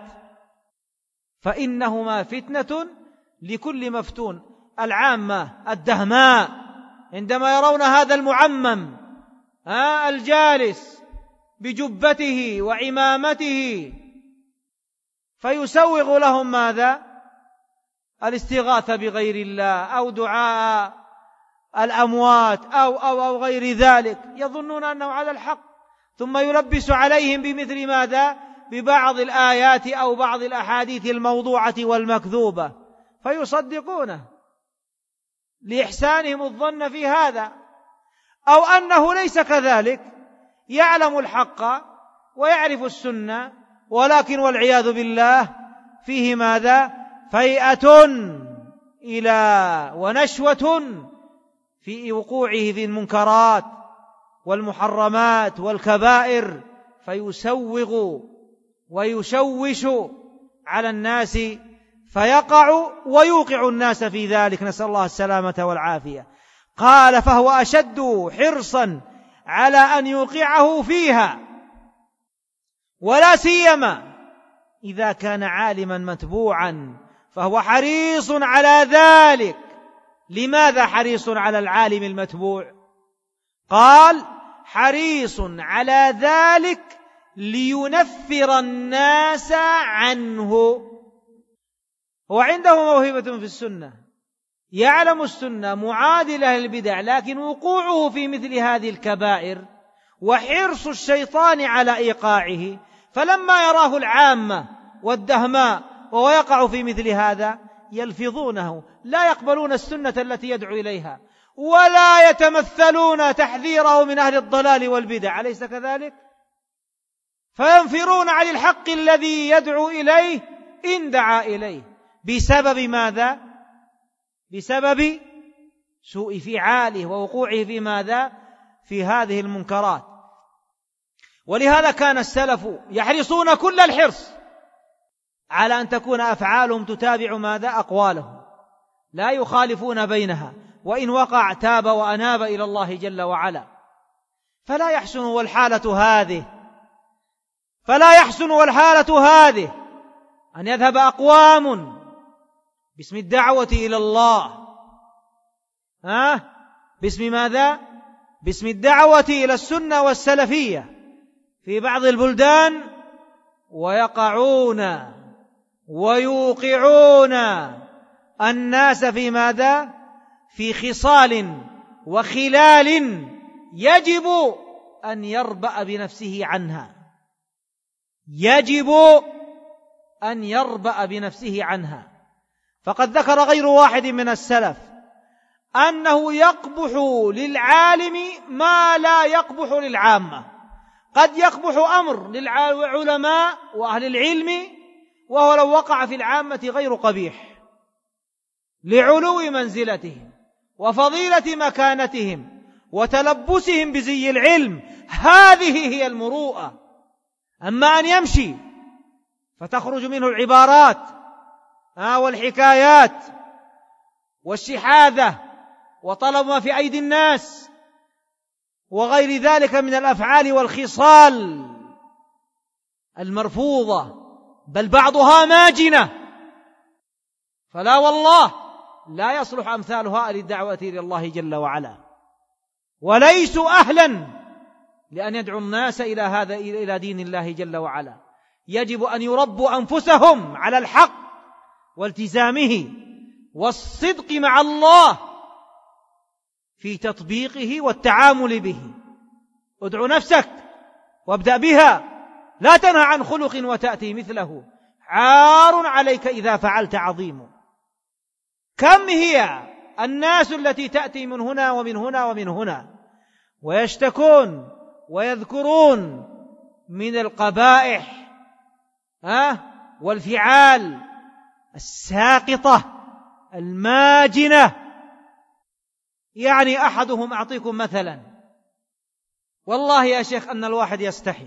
فإنهما فتنة لكل مفتون. العامة الدهماء عندما يرون هذا المعمم الجالس بجبته وعمامته فيسوغ لهم ماذا؟ الاستغاثة بغير الله أو دعاء الأموات أو غير ذلك، يظنون أنه على الحق، ثم يلبس عليهم بمثل ماذا؟ ببعض الآيات أو بعض الأحاديث الموضوعة والمكذوبة، فيصدقونه لإحسانهم الظن في هذا. أو أنه ليس كذلك، يعلم الحق ويعرف السنة، ولكن والعياذ بالله فيه ماذا؟ فيئة إلى ونشوة في وقوعه في المنكرات والمحرمات والكبائر، فيسوغ ويشوش على الناس فيقع ويوقع الناس في ذلك، نسأل الله السلامة والعافية. قال: فهو أشد حرصا على أن يوقعه فيها، ولا سيما إذا كان عالما متبوعا، فهو حريص على ذلك. لماذا حريص على العالم المتبوع؟ قال: حريص على ذلك لينفر الناس عنه. هو عنده موهبة في السنة، يعلم السنة معادلة للبدع، لكن وقوعه في مثل هذه الكبائر وحرص الشيطان على إيقاعه، فلما يراه العامة والدهماء وهو يقع في مثل هذا يلفظونه، لا يقبلون السنة التي يدعو إليها، ولا يتمثلون تحذيره من أهل الضلال والبدع، أليس كذلك؟ فينفرون عن الحق الذي يدعو إليه إن دعا إليه، بسبب ماذا؟ بسبب سوء فعاله ووقوعه في ماذا؟ في هذه المنكرات. ولهذا كان السلف يحرصون كل الحرص على أن تكون أفعالهم تتابع ماذا؟ أقوالهم، لا يخالفون بينها، وإن وقع تاب وأناب إلى الله جل وعلا. فلا يحسن والحالة هذه أن يذهب أقوام باسم الدعوة إلى الله، باسم ماذا؟ باسم الدعوة إلى السنة والسلفية في بعض البلدان، ويقعون ويوقعون الناس في ماذا؟ في خصال وخلال يجب أن يربأ بنفسه عنها، فقد ذكر غير واحد من السلف أنه يقبح للعالم ما لا يقبح للعامة. قد يقبح أمر للعلماء وأهل العلم وهو لو وقع في العامة غير قبيح، لعلو منزلتهم وفضيلة مكانتهم وتلبسهم بزي العلم، هذه هي المروءة. أما أن يمشي فتخرج منه العبارات والحكايات والشحاذة وطلب ما في أيدي الناس وغير ذلك من الأفعال والخصال المرفوضة، بل بعضها ماجنة، فلا والله لا يصلح أمثالها للدعوة إلى الله جل وعلا، وليسوا أهلا لأن يدعو الناس إلى دين الله جل وعلا. يجب أن يربوا أنفسهم على الحق والتزامه والصدق مع الله في تطبيقه والتعامل به. ادع نفسك وابدأ بها، لا تنهى عن خلق وتأتي مثله، عار عليك إذا فعلت عظيم. كم هي الناس التي تأتي من هنا ومن هنا ومن هنا ويشتكون ويذكرون من القبائح والفعال الساقطة الماجنة. يعني أحدهم أعطيكم مثلا، والله يا شيخ أن الواحد يستحي،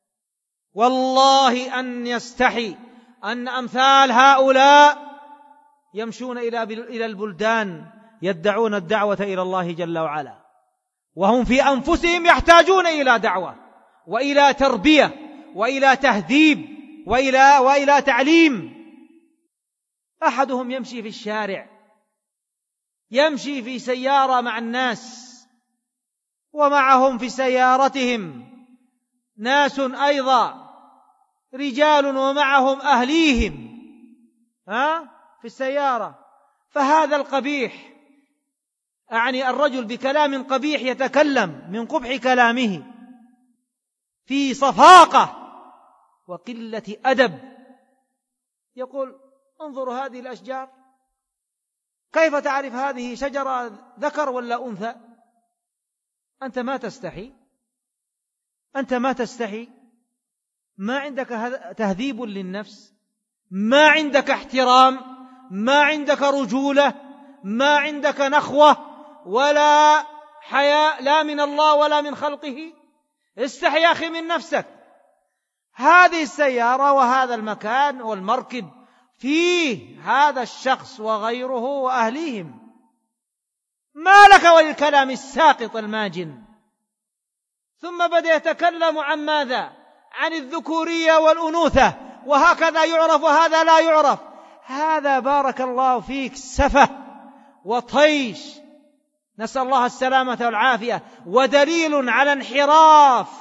والله أن يستحي أن أمثال هؤلاء يمشون إلى البلدان يدعون الدعوة إلى الله جل وعلا، وهم في أنفسهم يحتاجون إلى دعوة وإلى تربية وإلى تهذيب وإلى تعليم. أحدهم يمشي في الشارع، يمشي في سيارة مع الناس، ومعهم في سيارتهم ناس أيضا رجال ومعهم أهليهم في السيارة، فهذا القبيح، أعني الرجل بكلام قبيح يتكلم من قبح كلامه في صفاقة وقلة أدب، يقول انظروا هذه الأشجار، كيف تعرف هذه شجرة ذكر ولا أنثى؟ أنت ما تستحي، أنت ما تستحي، ما عندك تهذيب للنفس، ما عندك احترام، ما عندك رجولة، ما عندك نخوة ولا حياء، لا من الله ولا من خلقه. استحي يا أخي من نفسك. هذه السيارة وهذا المكان والمركب فيه هذا الشخص وغيره وأهليهم، ما لك وللكلام الساقط الماجن. ثم بدأ يتكلم عن ماذا؟ عن الذكورية والأنوثة، وهكذا يعرف وهذا لا يعرف. هذا بارك الله فيك سفه وطيش، نسأل الله السلامة والعافية، ودليل على انحراف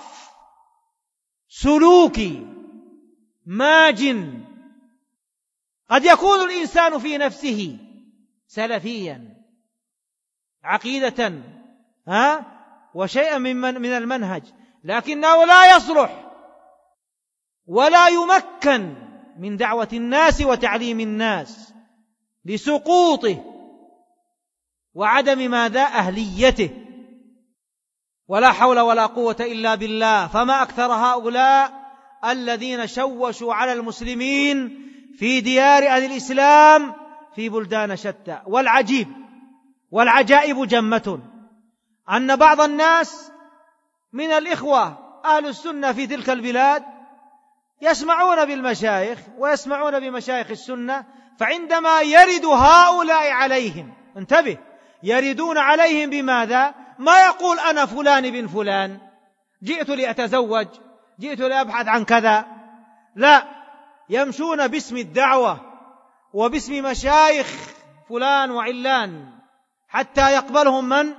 سلوكي ماجن. قد يكون الإنسان في نفسه سلفيا عقيدة وشيئا من المنهج، لكنه لا يصلح ولا يمكن من دعوة الناس وتعليم الناس لسقوطه وعدم ماذا؟ أهليته. ولا حول ولا قوة إلا بالله. فما أكثر هؤلاء الذين شوشوا على المسلمين في ديار أهل الإسلام في بلدان شتى. والعجائب جمة أن بعض الناس من الإخوة أهل السنة في تلك البلاد يسمعون بالمشايخ ويسمعون بمشايخ السنة، فعندما يرد هؤلاء عليهم، انتبه، يردون عليهم بماذا؟ ما يقول أنا فلان بن فلان جئت لأتزوج، جئت لأبحث عن كذا، لا، يمشون باسم الدعوة وباسم مشايخ فلان وعلان حتى يقبلهم من؟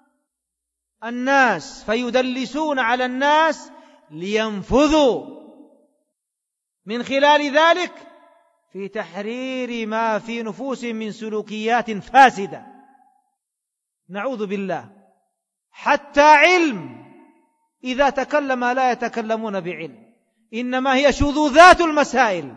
الناس، فيدلسون على الناس لينفذوا من خلال ذلك في تحرير ما في نفوس من سلوكيات فاسدة، نعوذ بالله. حتى علم إذا تكلم لا يتكلمون بعلم، إنما هي شذوذات المسائل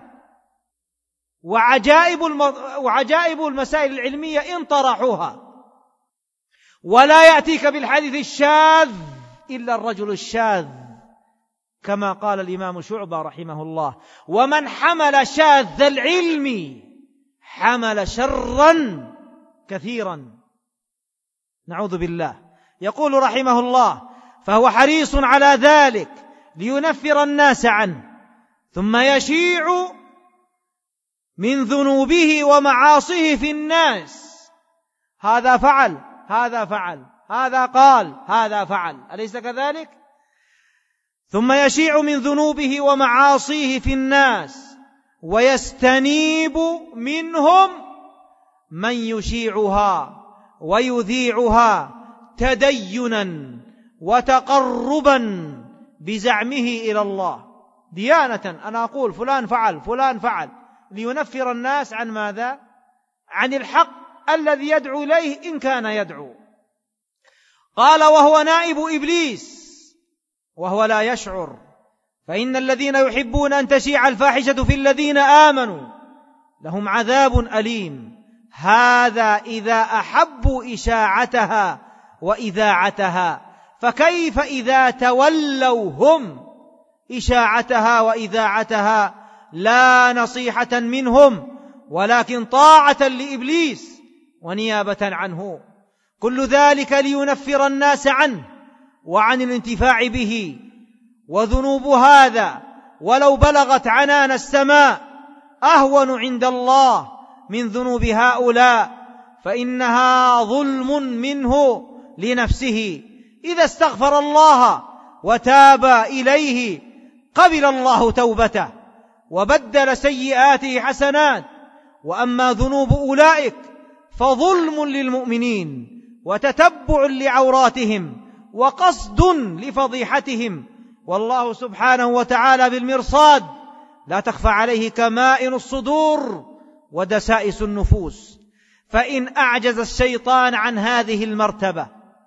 وعجائب المسائل العلمية إن طرحوها. ولا يأتيك بالحديث الشاذ إلا الرجل الشاذ، كما قال الإمام شعبة رحمه الله: ومن حمل شاذ العلم حمل شرا كثيرا. نعوذ بالله. يقول رحمه الله: فهو حريص على ذلك لينفر الناس عنه، ثم يشيع من ذنوبه ومعاصيه في الناس. هذا فعل، هذا فعل، هذا قال، هذا فعل، أليس كذلك؟ ثم يشيع من ذنوبه ومعاصيه في الناس، ويستنيب منهم من يشيعها ويذيعها تدينا وتقربا بزعمه إلى الله، ديانة. أنا أقول فلان فعل، فلان فعل، لينفر الناس عن ماذا؟ عن الحق الذي يدعو إليه إن كان يدعو. قال: وهو نائب إبليس وهو لا يشعر، فإن الذين يحبون أن تشيع الفاحشة في الذين آمنوا لهم عذاب أليم. هذا إذا أحبوا إشاعتها وإذاعتها، فكيف إذا تولوا هم إشاعتها وإذاعتها لا نصيحة منهم ولكن طاعة لإبليس ونيابة عنه؟ كل ذلك لينفر الناس عنه وعن الانتفاع به. وذنوب هذا ولو بلغت عنان السماء أهون عند الله من ذنوب هؤلاء، فإنها ظلم منه لنفسه. إذا استغفر الله وتاب إليه قبل الله توبته وبدل سيئاته حسنات. وأما ذنوب أولئك فظلم للمؤمنين وتتبع لعوراتهم وقصد لفضيحتهم، والله سبحانه وتعالى بالمرصاد، لا تخفى عليه كمائن الصدور ودسائس النفوس. فإن أعجز الشيطان عن هذه المرتبة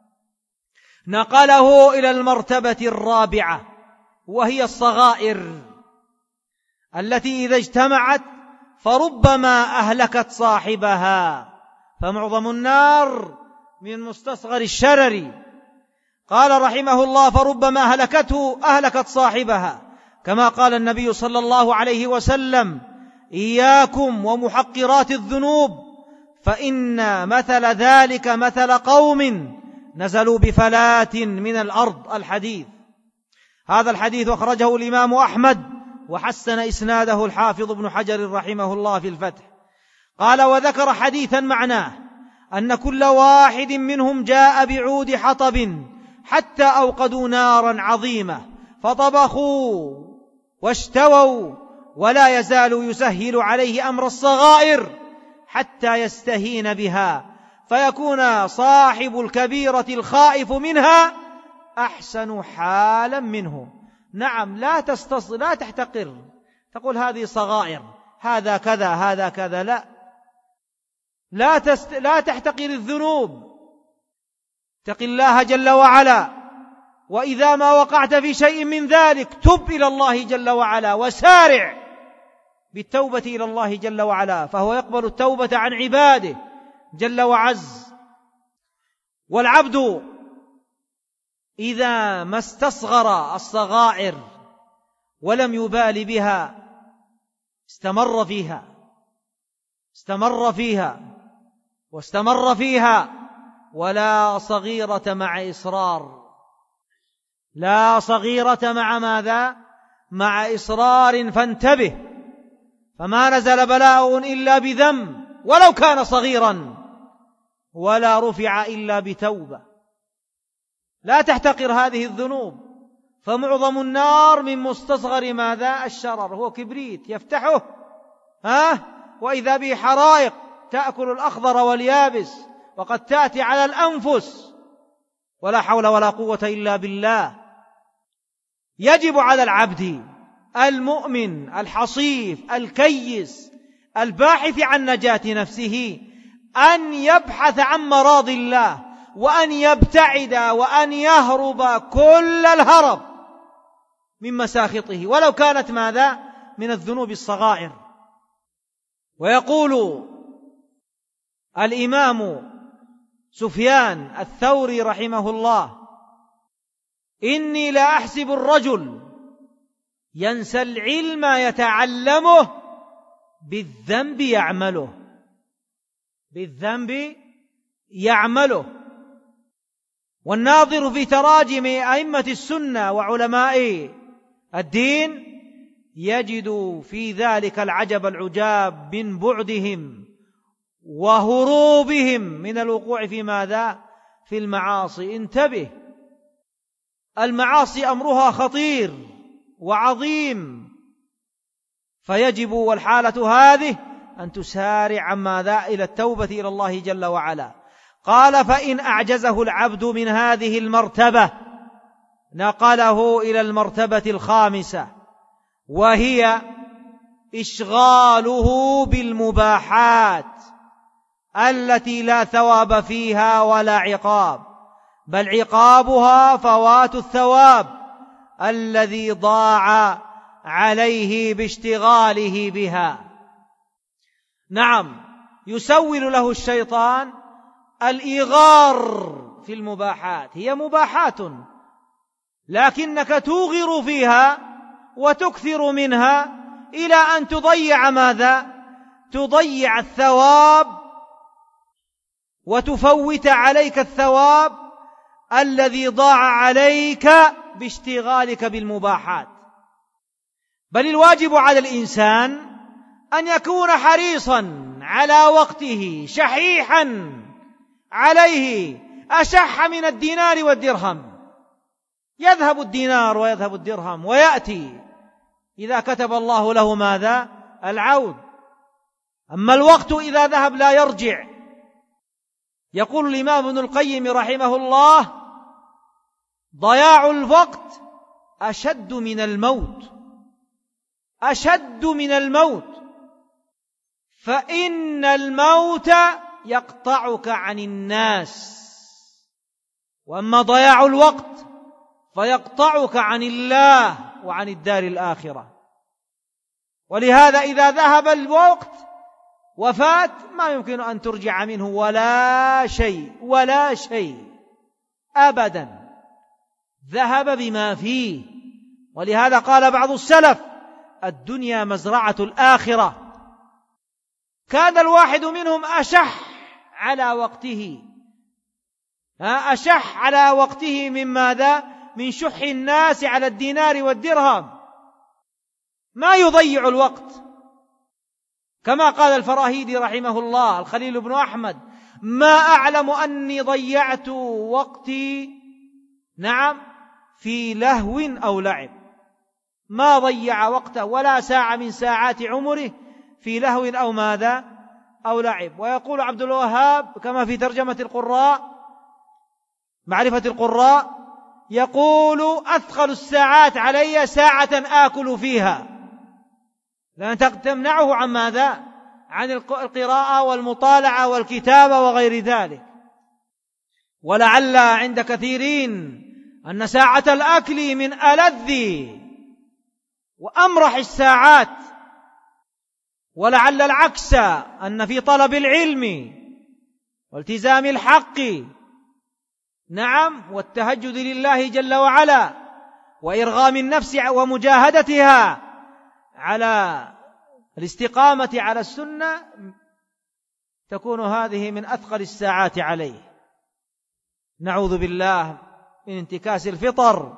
نقله إلى المرتبة الرابعة، وهي الصغائر التي إذا اجتمعت فربما أهلكت صاحبها، فمعظم النار من مستصغر الشرر. قال رحمه الله: فربما أهلكت صاحبها، كما قال النبي صلى الله عليه وسلم: إياكم ومحقرات الذنوب، فإن مثل ذلك مثل قوم نزلوا بفلاة من الأرض. الحديث. هذا الحديث أخرجه الإمام أحمد وحسن إسناده الحافظ ابن حجر رحمه الله في الفتح. قال: وذكر حديثا معناه أن كل واحد منهم جاء بعود حطب حتى أوقدوا نارا عظيمة فطبخوا واشتووا، ولا يزال يسهل عليه أمر الصغائر حتى يستهين بها، فيكون صاحب الكبيرة الخائف منها أحسن حالا منه. نعم، لا تحتقر، تقول هذه صغائر، هذا كذا، هذا كذا، لا تحتقر الذنوب، اتق الله جل وعلا. وإذا ما وقعت في شيء من ذلك تب إلى الله جل وعلا وسارع بالتوبة إلى الله جل وعلا، فهو يقبل التوبة عن عباده جل وعز. والعبد إذا ما استصغر الصغائر ولم يبال بها استمر فيها ولا صغيرة مع إصرار، لا صغيرة مع ماذا؟ مع إصرار. فانتبه، فما نزل بلاء إلا بذنب ولو كان صغيرا، ولا رفع إلا بتوبة. لا تحتقر هذه الذنوب، فمعظم النار من مستصغر ماذا؟ الشرر، هو كبريت يفتحه وإذا به حرائق تأكل الأخضر واليابس، وقد تأتي على الأنفس، ولا حول ولا قوة إلا بالله. يجب على العبد المؤمن الحصيف الكيس الباحث عن نجاة نفسه أن يبحث عن مراض الله، وأن يبتعد وأن يهرب كل الهرب من مساخطه، ولو كانت ماذا؟ من الذنوب الصغائر. ويقول الإمام سفيان الثوري رحمه الله: إني لا أحسب الرجل ينسى العلم يتعلمه بالذنب يعمله. والناظر في تراجم أئمة السنة وعلماء الدين يجد في ذلك العجب العجاب من بعدهم وهروبهم من الوقوع في ماذا؟ في المعاصي. انتبه، المعاصي أمرها خطير وعظيم، فيجب والحالة هذه أن تسارع عن ماذا؟ إلى التوبة إلى الله جل وعلا. قال: فإن أعجزه العبد من هذه المرتبة نقله إلى المرتبة الخامسة، وهي إشغاله بالمباحات التي لا ثواب فيها ولا عقاب، بل عقابها فوات الثواب الذي ضاع عليه باشتغاله بها. نعم، يسول له الشيطان الإيغار في المباحات، هي مباحات لكنك توغر فيها وتكثر منها إلى أن تضيع ماذا؟ تضيع الثواب وتفوت عليك الثواب الذي ضاع عليك باشتغالك بالمباحات. بل الواجب على الإنسان أن يكون حريصا على وقته، شحيحا عليه، أشح من الدينار والدرهم. يذهب الدينار ويذهب الدرهم ويأتي إذا كتب الله له ماذا؟ العود. أما الوقت إذا ذهب لا يرجع. يقول الإمام ابن القيم رحمه الله: ضياع الوقت أشد من الموت، أشد من الموت، فإن الموت يقطعك عن الناس، وأما ضياع الوقت فيقطعك عن الله وعن الدار الآخرة. ولهذا إذا ذهب الوقت وفات ما يمكن أن ترجع منه ولا شيء، ولا شيء أبدا، ذهب بما فيه. ولهذا قال بعض السلف: الدنيا مزرعة الآخرة. كان الواحد منهم أشح على وقته، أشح على وقته من ماذا؟ من شح الناس على الدينار والدرهم، ما يضيع الوقت. كما قال الفراهيدي رحمه الله، الخليل بن أحمد: ما أعلم أني ضيعت وقتي نعم في لهو أو لعب. ما ضيع وقته ولا ساعة من ساعات عمره في لهو أو ماذا؟ أو لعب. ويقول عبد الوهاب كما في ترجمة القراء، معرفة القراء، يقول: أثقل الساعات علي ساعة آكل فيها، لأن تمنعه عن ماذا؟ عن القراءة والمطالعة والكتابة وغير ذلك. ولعل عند كثيرين أن ساعة الأكل من ألذ وأمرح الساعات، ولعل العكس، أن في طلب العلم والتزام الحق نعم والتهجد لله جل وعلا وإرغام النفس ومجاهدتها على الاستقامة على السنة، تكون هذه من أثقل الساعات عليه. نعوذ بالله من انتكاس الفطر.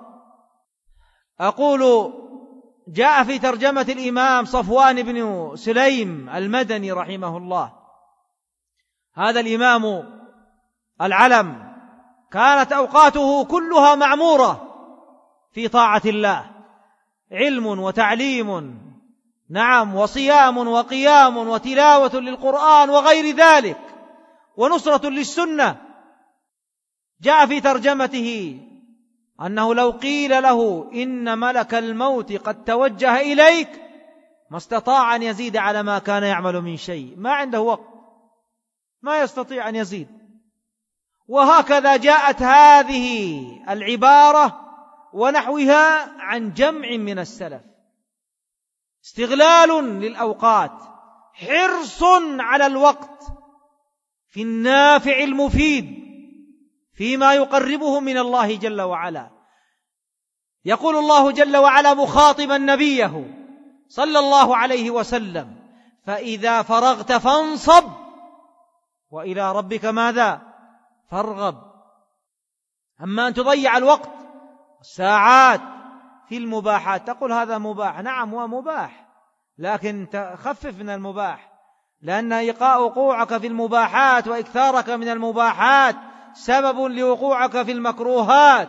أقول: جاء في ترجمة الإمام صفوان بن سليم المدني رحمه الله، هذا الإمام العلم كانت أوقاته كلها معمورة في طاعة الله، علم وتعليم نعم، وصيام وقيام وتلاوة للقرآن وغير ذلك، ونصرة للسنة. جاء في ترجمته أنه لو قيل له إن ملك الموت قد توجه إليك ما استطاع أن يزيد على ما كان يعمل من شيء، ما عنده وقت، ما يستطيع أن يزيد. وهكذا جاءت هذه العبارة ونحوها عن جمع من السلف، استغلال للأوقات، حرص على الوقت في النافع المفيد فيما يقربه من الله جل وعلا. يقول الله جل وعلا مخاطبا نبيه صلى الله عليه وسلم: فإذا فرغت فانصب وإلى ربك ماذا؟ فارغب. أما أن تضيع الوقت والساعات في المباحات، تقول هذا مباح، نعم هو مباح، لكن تخفف من المباح، لأن إيقاع وقوعك في المباحات وإكثارك من المباحات سبب لوقوعك في المكروهات.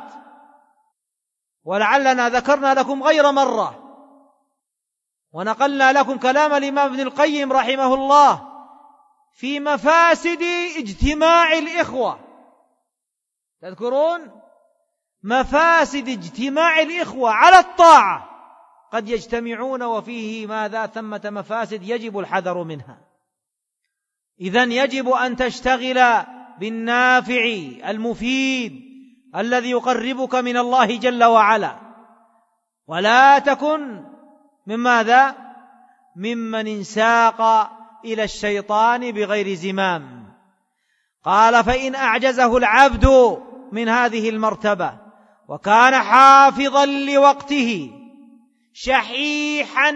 ولعلنا ذكرنا لكم غير مرة ونقلنا لكم كلام الإمام ابن القيم رحمه الله في مفاسد اجتماع الإخوة. تذكرون مفاسد اجتماع الإخوة على الطاعة؟ قد يجتمعون وفيه ماذا؟ ثمة مفاسد يجب الحذر منها. إذن يجب أن تشتغل بالنافع المفيد الذي يقربك من الله جل وعلا، ولا تكن من ماذا؟ ممن انساق إلى الشيطان بغير زمام. قال: فإن أعجزه العبد من هذه المرتبة وكان حافظا لوقته شحيحا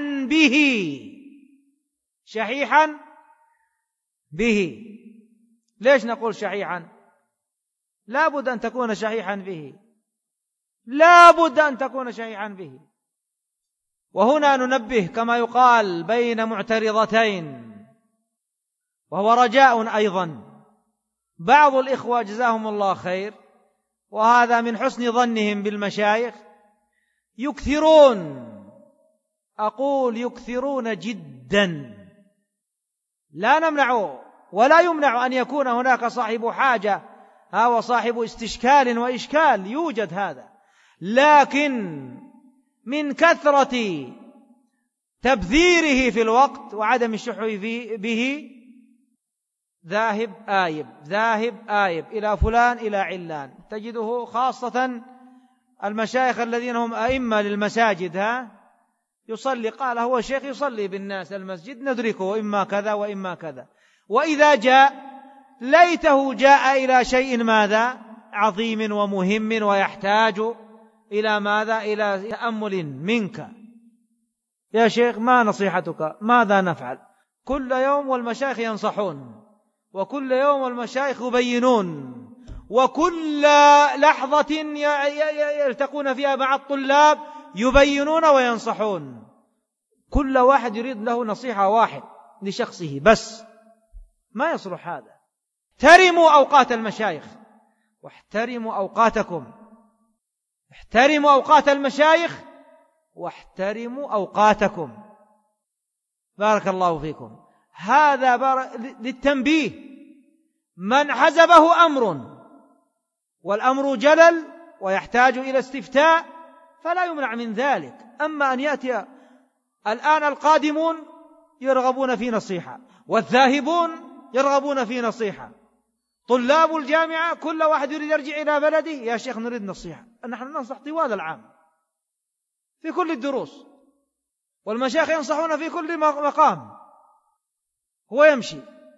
به. ليش نقول شحيحا؟ لا بد أن تكون شحيحا به، وهنا ننبه كما يقال بين معترضتين، وهو رجاء أيضا. بعض الإخوة جزاهم الله خير، وهذا من حسن ظنهم بالمشايخ، يكثرون جدا. لا نمنع ولا يمنع أن يكون هناك صاحب حاجة وصاحب استشكال وإشكال، يوجد هذا، لكن من كثرة تبذيره في الوقت وعدم الشح به ذاهب آيب إلى فلان إلى علان. تجده خاصة المشايخ الذين هم أئمة للمساجد يصلي، قال هو شيخ يصلي بالناس المسجد ندركه إما كذا وإما كذا، وإذا جاء ليته جاء إلى شيء ماذا؟ عظيم ومهم ويحتاج إلى ماذا؟ إلى تأمل منك. يا شيخ ما نصيحتك؟ ماذا نفعل؟ كل يوم والمشايخ ينصحون، وكل يوم والمشايخ يبينون، وكل لحظة يلتقون فيها مع الطلاب يبينون وينصحون. كل واحد يريد له نصيحة واحد لشخصه بس، ما يصلح هذا. احترموا أوقات المشايخ واحترموا أوقاتكم، احترموا أوقات المشايخ واحترموا أوقاتكم. بارك الله فيكم. هذا للتنبيه. من حزبه أمر والأمر جلل ويحتاج إلى استفتاء فلا يمنع من ذلك. أما أن يأتي الآن القادمون يرغبون في نصيحة، والذاهبون يرغبون في نصيحة، طلاب الجامعة كل واحد يريد يرجع إلى بلده، يا شيخ نريد نصيحة. نحن ننصح طوال العام في كل الدروس، والمشايخ ينصحون في كل مقام، هو يمشي.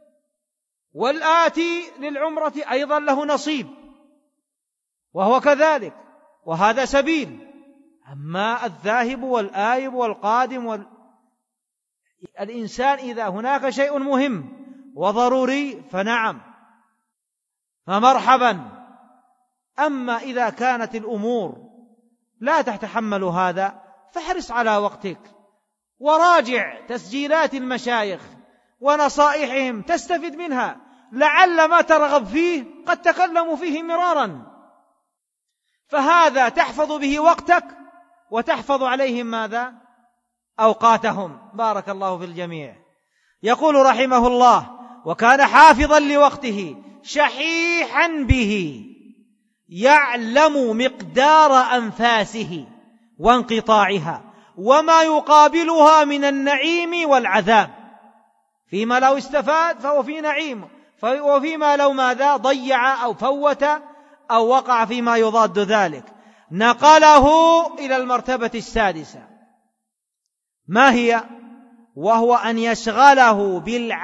والآتي للعمرة أيضا له نصيب وهو كذلك، وهذا سبيل. أما الذاهب والآيب والقادم الإنسان إذا هناك شيء مهم وضروري فنعم فمرحبا. أما إذا كانت الأمور لا تتحمل هذا فاحرص على وقتك، وراجع تسجيلات المشايخ ونصائحهم تستفد منها، لعل ما ترغب فيه قد تكلموا فيه مرارا، فهذا تحفظ به وقتك وتحفظ عليهم ماذا؟ أوقاتهم. بارك الله في الجميع. يقول رحمه الله: وكان حافظا لوقته شحيحا به، يعلم مقدار أنفاسه وانقطاعها وما يقابلها من النعيم والعذاب، فيما لو استفاد فهو في نعيم، وفيما لو ماذا؟ ضيع أو فوت أو وقع فيما يضاد ذلك. نقله إلى المرتبة السادسة، ما هي؟ وهو أن يشغله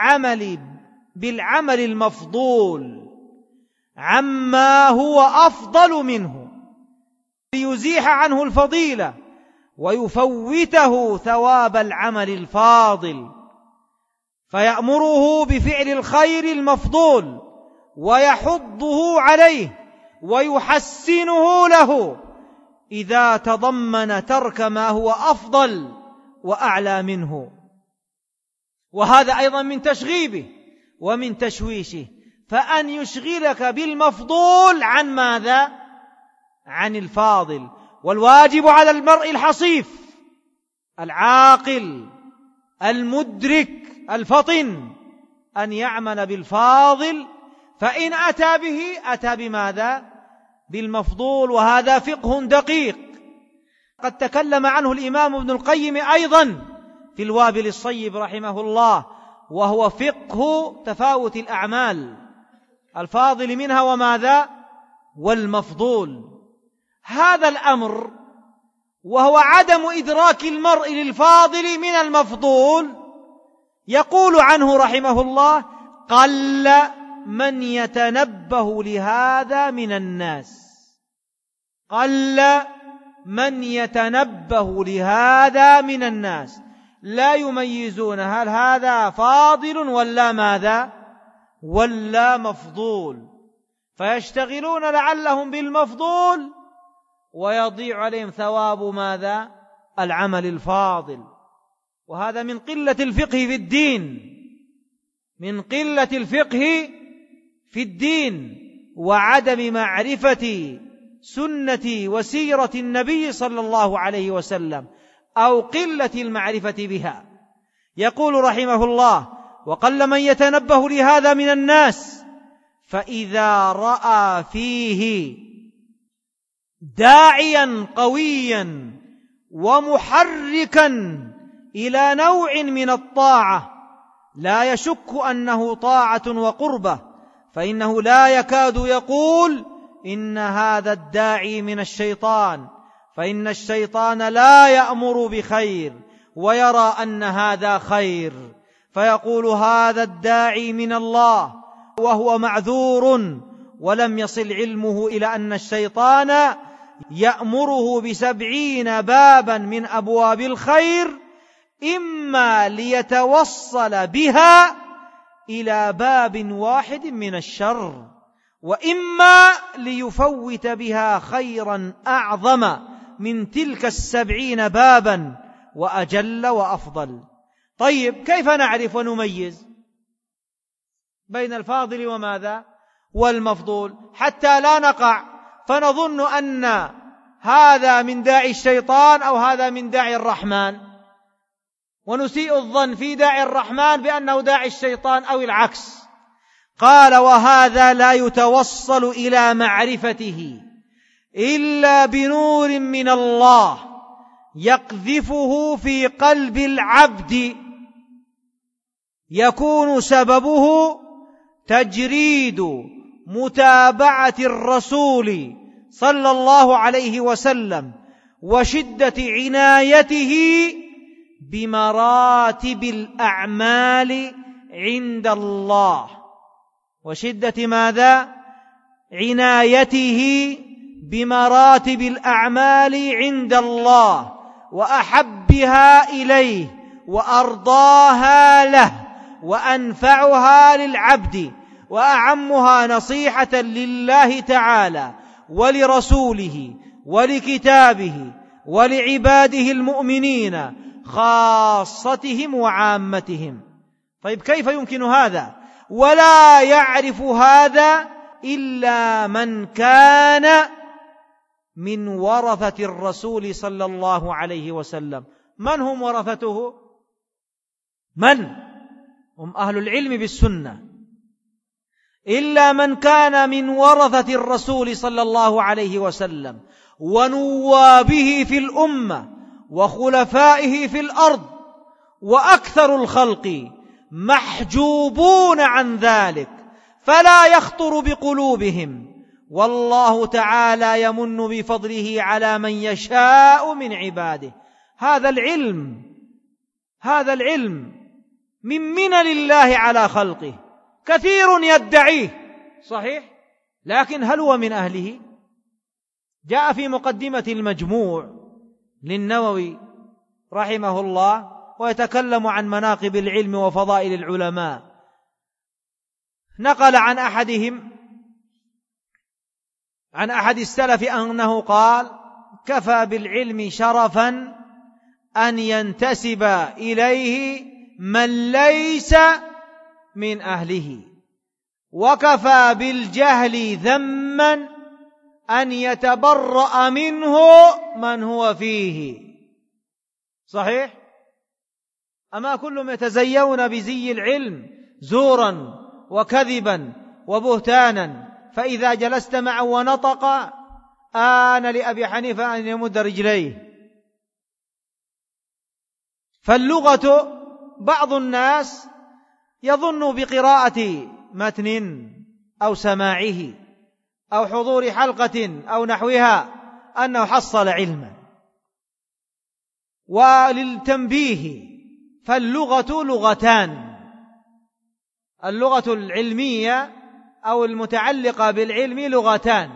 بالعمل المفضول عما هو أفضل منه، ليزيح عنه الفضيلة ويفوته ثواب العمل الفاضل، فيأمره بفعل الخير المفضول ويحضه عليه ويحسنه له إذا تضمن ترك ما هو أفضل وأعلى منه. وهذا أيضا من تشغيبه ومن تشويشه، فأن يشغلك بالمفضول عن ماذا؟ عن الفاضل. والواجب على المرء الحصيف العاقل المدرك الفطن أن يعمل بالفاضل، فإن أتى به أتى بماذا؟ بالمفضول. وهذا فقه دقيق قد تكلم عنه الإمام ابن القيم أيضا في الوابل الصيب رحمه الله، وهو فقه تفاوت الأعمال، الفاضل منها وماذا؟ والمفضول. هذا الأمر وهو عدم إدراك المرء للفاضل من المفضول يقول عنه رحمه الله: قل من يتنبه لهذا من الناس. قل من يتنبه لهذا من الناس، لا يميزون هل هذا فاضل ولا ماذا؟ ولا مفضول، فيشتغلون لعلهم بالمفضول ويضيع عليهم ثواب ماذا؟ العمل الفاضل. وهذا من قلة الفقه في الدين، من قلة الفقه في الدين وعدم معرفة سنة وسيرة النبي صلى الله عليه وسلم، أو قلة المعرفة بها. يقول رحمه الله: وقل من يتنبه لهذا من الناس، فإذا رأى فيه داعيا قويا ومحركا إلى نوع من الطاعة لا يشك أنه طاعة وقربة، فإنه لا يكاد يقول إن هذا الداعي من الشيطان، فإن الشيطان لا يأمر بخير ويرى أن هذا خير، فيقول هذا الداعي من الله وهو معذور، ولم يصل علمه إلى أن الشيطان يأمره ب70 بابا من أبواب الخير، إما ليتوصل بها إلى باب واحد من الشر، وإما ليفوت بها خيرا أعظم من تلك 70 بابا وأجل وأفضل. طيب، كيف نعرف ونميز بين الفاضل وماذا؟ والمفضول، حتى لا نقع فنظن أن هذا من داعي الشيطان أو هذا من داعي الرحمن، ونسيء الظن في داعي الرحمن بأنه داعي الشيطان أو العكس. قال: وهذا لا يتوصل إلى معرفته إلا بنور من الله يقذفه في قلب العبد، يكون سببه تجريد متابعة الرسول صلى الله عليه وسلم وشدة عنايته بمراتب الأعمال عند الله، وشدة ماذا؟ عنايته بمراتب الأعمال عند الله، وأحبها إليه وأرضاها له وأنفعها للعبد وأعمها نصيحة لله تعالى ولرسوله ولكتابه ولعباده المؤمنين خاصتهم وعامتهم. طيب، كيف يمكن هذا؟ ولا يعرف هذا إلا من كان من ورثة الرسول صلى الله عليه وسلم. من هم ورثته؟ من هم؟ أهل العلم بالسنة. إلا من كان من ورثة الرسول صلى الله عليه وسلم ونوابه في الأمة وخلفائه في الأرض، وأكثر الخلق محجوبون عن ذلك فلا يخطر بقلوبهم، والله تعالى يمن بفضله على من يشاء من عباده. هذا العلم من منن الله على خلقه، كثير يدعيه صحيح، لكن هل هو من أهله؟ جاء في مقدمة المجموع للنووي رحمه الله ويتكلم عن مناقب العلم وفضائل العلماء، نقل عن أحدهم عن أحد السلف أنه قال: كفى بالعلم شرفا أن ينتسب إليه من ليس من أهله، وكفى بالجهل ذما أن يتبرأ منه من هو فيه. صحيح؟ أما كلهم يتزيون بزي العلم زورا وكذبا وبهتانا، فإذا جلست معه ونطق آن لأبي حنيفة أن يمد رجليه. فاللغة بعض الناس يظن بقراءة متن أو سماعه أو حضور حلقة أو نحوها أنه حصل علما. وللتنبيه، فاللغة لغتان: اللغة العلمية أو المتعلقة بالعلم لغتان،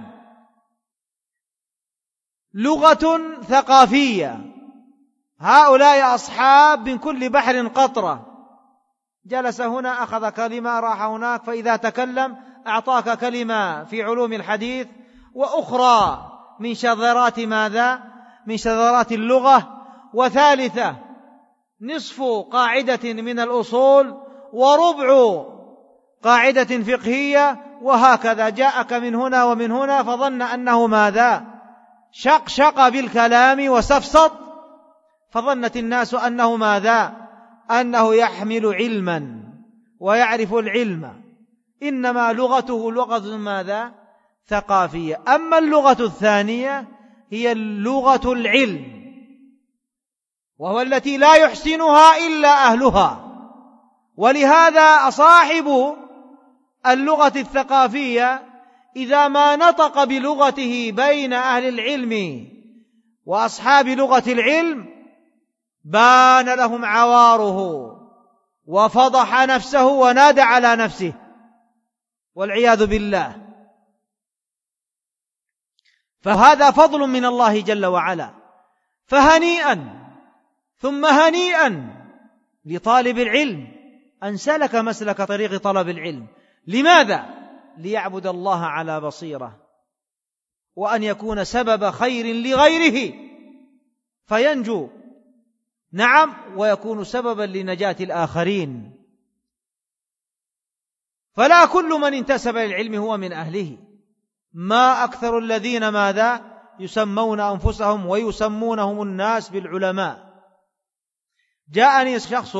لغة ثقافية، هؤلاء أصحاب من كل بحر قطرة، جلس هنا أخذ كلمة، راح هناك، فإذا تكلم أعطاك كلمة في علوم الحديث وأخرى من شذرات ماذا؟ من شذرات اللغة، وثالثة نصف قاعدة من الأصول وربع قاعدة فقهية، وهكذا جاءك من هنا ومن هنا، فظن أنه ماذا؟ شقشق بالكلام وسفسط، فظنت الناس أنه ماذا؟ أنه يحمل علما ويعرف العلم، إنما لغته لغة ماذا؟ ثقافية. أما اللغة الثانية هي اللغة العلم، وهو التي لا يحسنها إلا أهلها. ولهذا صاحب اللغة الثقافية إذا ما نطق بلغته بين أهل العلم وأصحاب لغة العلم بان لهم عواره وفضح نفسه ونادى على نفسه، والعياذ بالله. فهذا فضل من الله جل وعلا، فهنيئا ثم هنيئا لطالب العلم أن سلك مسلك طريق طلب العلم. لماذا؟ ليعبد الله على بصيرة، وأن يكون سبب خير لغيره فينجو، نعم، ويكون سببا لنجاة الآخرين. فلا كل من انتسب للعلم هو من أهله، ما أكثر الذين ماذا؟ يسمون أنفسهم ويسمونهم الناس بالعلماء. جاءني شخص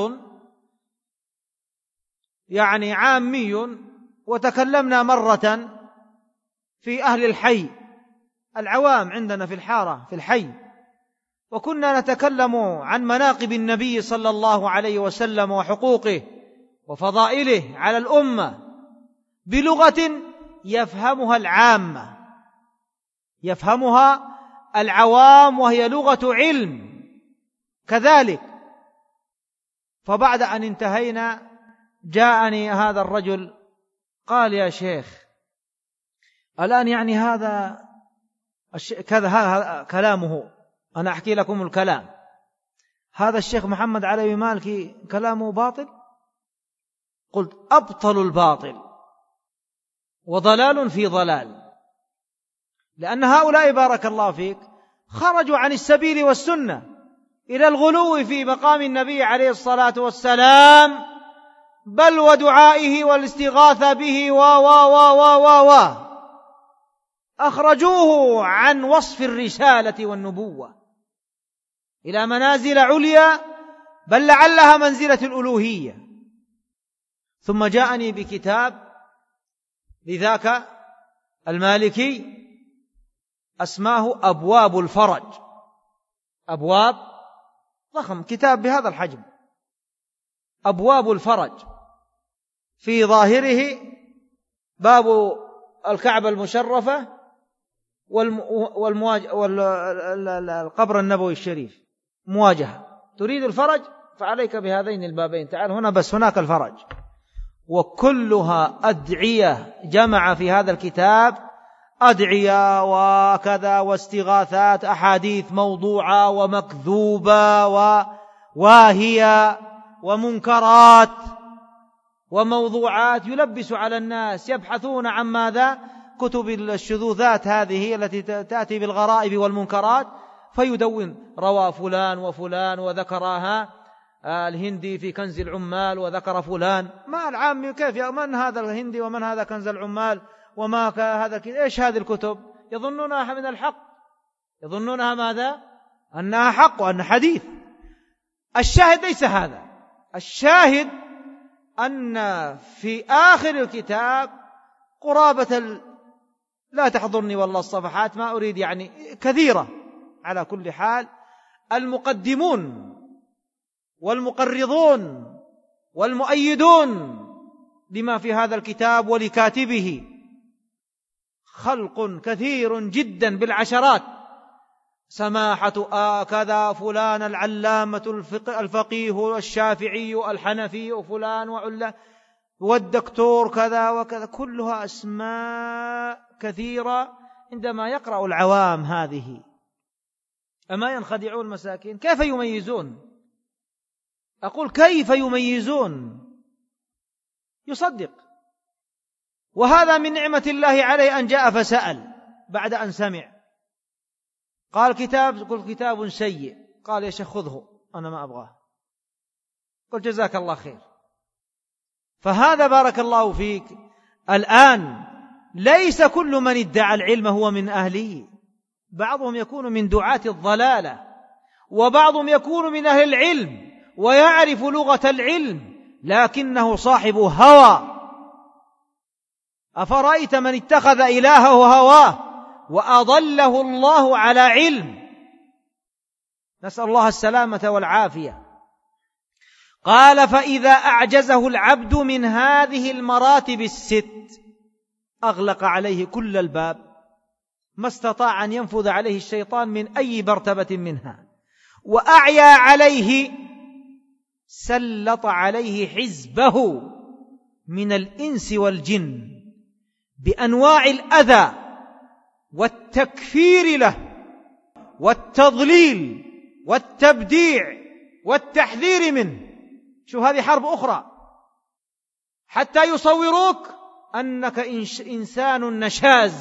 يعني عامي، وتكلمنا مرة في أهل الحي، العوام عندنا في الحارة في الحي، وكنا نتكلم عن مناقب النبي صلى الله عليه وسلم وحقوقه وفضائله على الأمة بلغة يفهمها العامة، يفهمها العوام، وهي لغة علم كذلك. فبعد أن انتهينا جاءني هذا الرجل قال: يا شيخ، الآن يعني هذا كذا كلامه، أنا أحكي لكم الكلام، هذا الشيخ محمد علي مالكي كلامه باطل؟ قلت: أبطل الباطل وضلال في ضلال، لأن هؤلاء بارك الله فيك خرجوا عن السبيل والسنة إلى الغلو في مقام النبي عليه الصلاة والسلام، بل ودعائه والاستغاثة به أخرجوه عن وصف الرسالة والنبوة إلى منازل عليا، بل لعلها منزلة الألوهية. ثم جاءني بكتاب لذاك المالكي اسماه أبواب الفرج، أبواب، ضخم كتاب بهذا الحجم، أبواب الفرج، في ظاهره باب الكعبة المشرفة والقبر النبوي الشريف، مواجهة. تريد الفرج فعليك بهذين البابين، تعال هنا بس هناك الفرج. وكلها أدعية، جمع في هذا الكتاب أدعية وكذا واستغاثات، أحاديث موضوعة ومكذوبة وواهية ومنكرات وموضوعات، يلبس على الناس يبحثون عن ماذا؟ كتب الشذوذات هذه التي تأتي بالغرائب والمنكرات، فيدون روى فلان وفلان وذكرها الهندي في كنز العمال وذكر فلان. ما العام كيف من هذا الهندي ومن هذا كنز العمال وما هذا إيش هذه الكتب؟ يظنونها من الحق، يظنونها ماذا؟ أنها حق وأن حديث. الشاهد ليس هذا، الشاهد أن في آخر الكتاب قرابة لا تحضرني والله الصفحات، ما أريد يعني كثيرة، على كل حال المقدمون والمقرضون والمؤيدون لما في هذا الكتاب ولكاتبه خلق كثير جدا بالعشرات، سماحة كذا فلان العلامة الفقيه والشافعي الحنفي وفلان وعلا والدكتور كذا وكذا، كلها أسماء كثيرة. عندما يقرأ العوام هذه أما ينخدعون مساكين؟ كيف يميزون؟ أقول كيف يميزون؟ يصدق. وهذا من نعمة الله عليه أن جاء فسأل بعد أن سمع، قال كتاب سيء، قال يا شيخ خذه أنا ما أبغاه، قل جزاك الله خير. فهذا بارك الله فيك الآن ليس كل من ادعى العلم هو من أهله، بعضهم يكون من دعاة الضلالة، وبعضهم يكون من أهل العلم ويعرف لغة العلم لكنه صاحب هوى. أفرأيت من اتخذ إلهه هواه وأضله الله على علم؟ نسأل الله السلامة والعافية. قال فإذا أعجزه العبد من هذه المراتب الست أغلق عليه كل الباب، ما استطاع أن ينفذ عليه الشيطان من أي مرتبة منها، وأعيا عليه سلط عليه حزبه من الإنس والجن بأنواع الأذى والتكفير له والتضليل والتبديع والتحذير منه. شو هذه حرب أخرى، حتى يصوروك أنك إنسان نشاز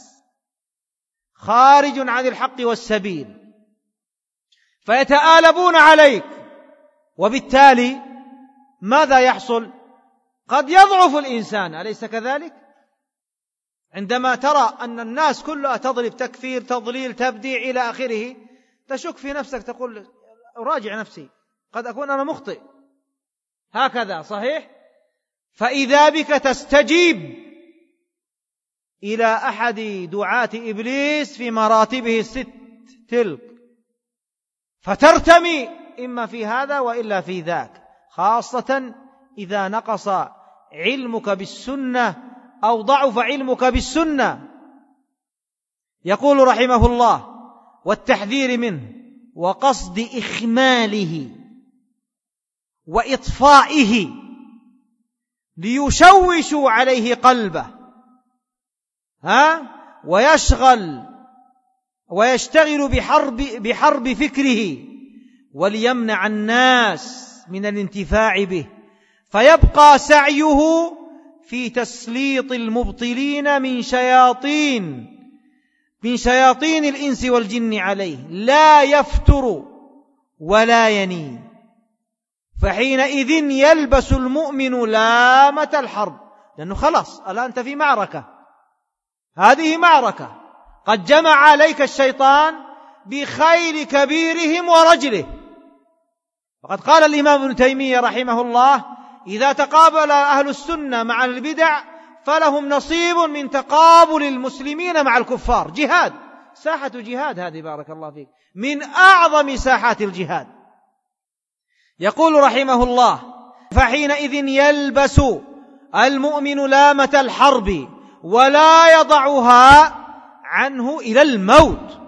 خارج عن الحق والسبيل، فيتآلبون عليك، وبالتالي ماذا يحصل؟ قد يضعف الإنسان، أليس كذلك؟ عندما ترى أن الناس كلها تضرب تكفير تضليل تبديع إلى آخره، تشك في نفسك، تقول أراجع نفسي، قد أكون أنا مخطئ، هكذا صحيح؟ فإذا بك تستجيب إلى أحد دعاة إبليس في مراتبه الست تلك، فترتمي إما في هذا وإلا في ذاك، خاصة إذا نقص علمك بالسنة أو ضعف علمك بالسنة. يقول رحمه الله والتحذير منه وقصد إخماله وإطفائه ليشوشوا عليه قلبه ويشتغل بحرب فكره، وليمنع الناس من الانتفاع به، فيبقى سعيه في تسليط المبطلين من شياطين الإنس والجن عليه، لا يفتر ولا يني، فحينئذ يلبس المؤمن لامة الحرب، لأنه خلاص الآن أنت في معركة، هذه معركة قد جمع عليك الشيطان بخيل كبيرهم ورجله. وقد قال الإمام ابن تيمية رحمه الله إذا تقابل أهل السنة مع البدع فلهم نصيب من تقابل المسلمين مع الكفار. جهاد، ساحة جهاد هذه بارك الله فيك، من أعظم ساحات الجهاد. يقول رحمه الله فحينئذ يلبس المؤمن لامة الحرب ولا يضعها عنه إلى الموت،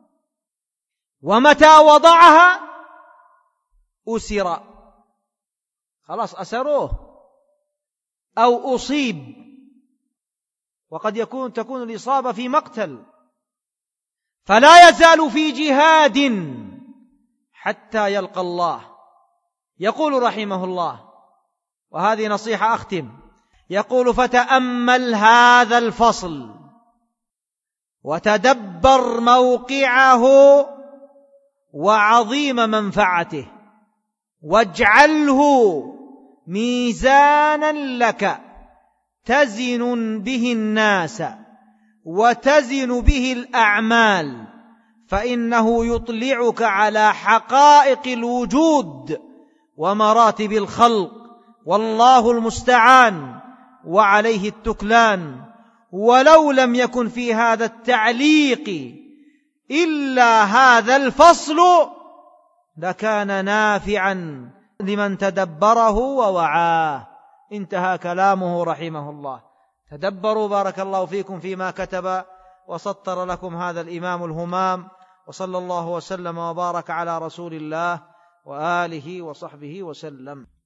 ومتى وضعها أسر، خلاص أسروه أو أصيب، وقد تكون الإصابة في مقتل، فلا يزال في جهاد حتى يلقى الله. يقول رحمه الله، وهذه نصيحة أختم، يقول فتأمل هذا الفصل وتدبر موقعه وعظيم منفعته، واجعله ميزانا لك تزن به الناس وتزن به الأعمال، فإنه يطلعك على حقائق الوجود ومراتب الخلق، والله المستعان وعليه التكلان. ولو لم يكن في هذا التعليق إلا هذا الفصل لكان نافعا لمن تدبره ووعاه. انتهى كلامه رحمه الله. تدبروا بارك الله فيكم فيما كتب وسطر لكم هذا الإمام الهمام، وصلى الله وسلم وبارك على رسول الله وآله وصحبه وسلم.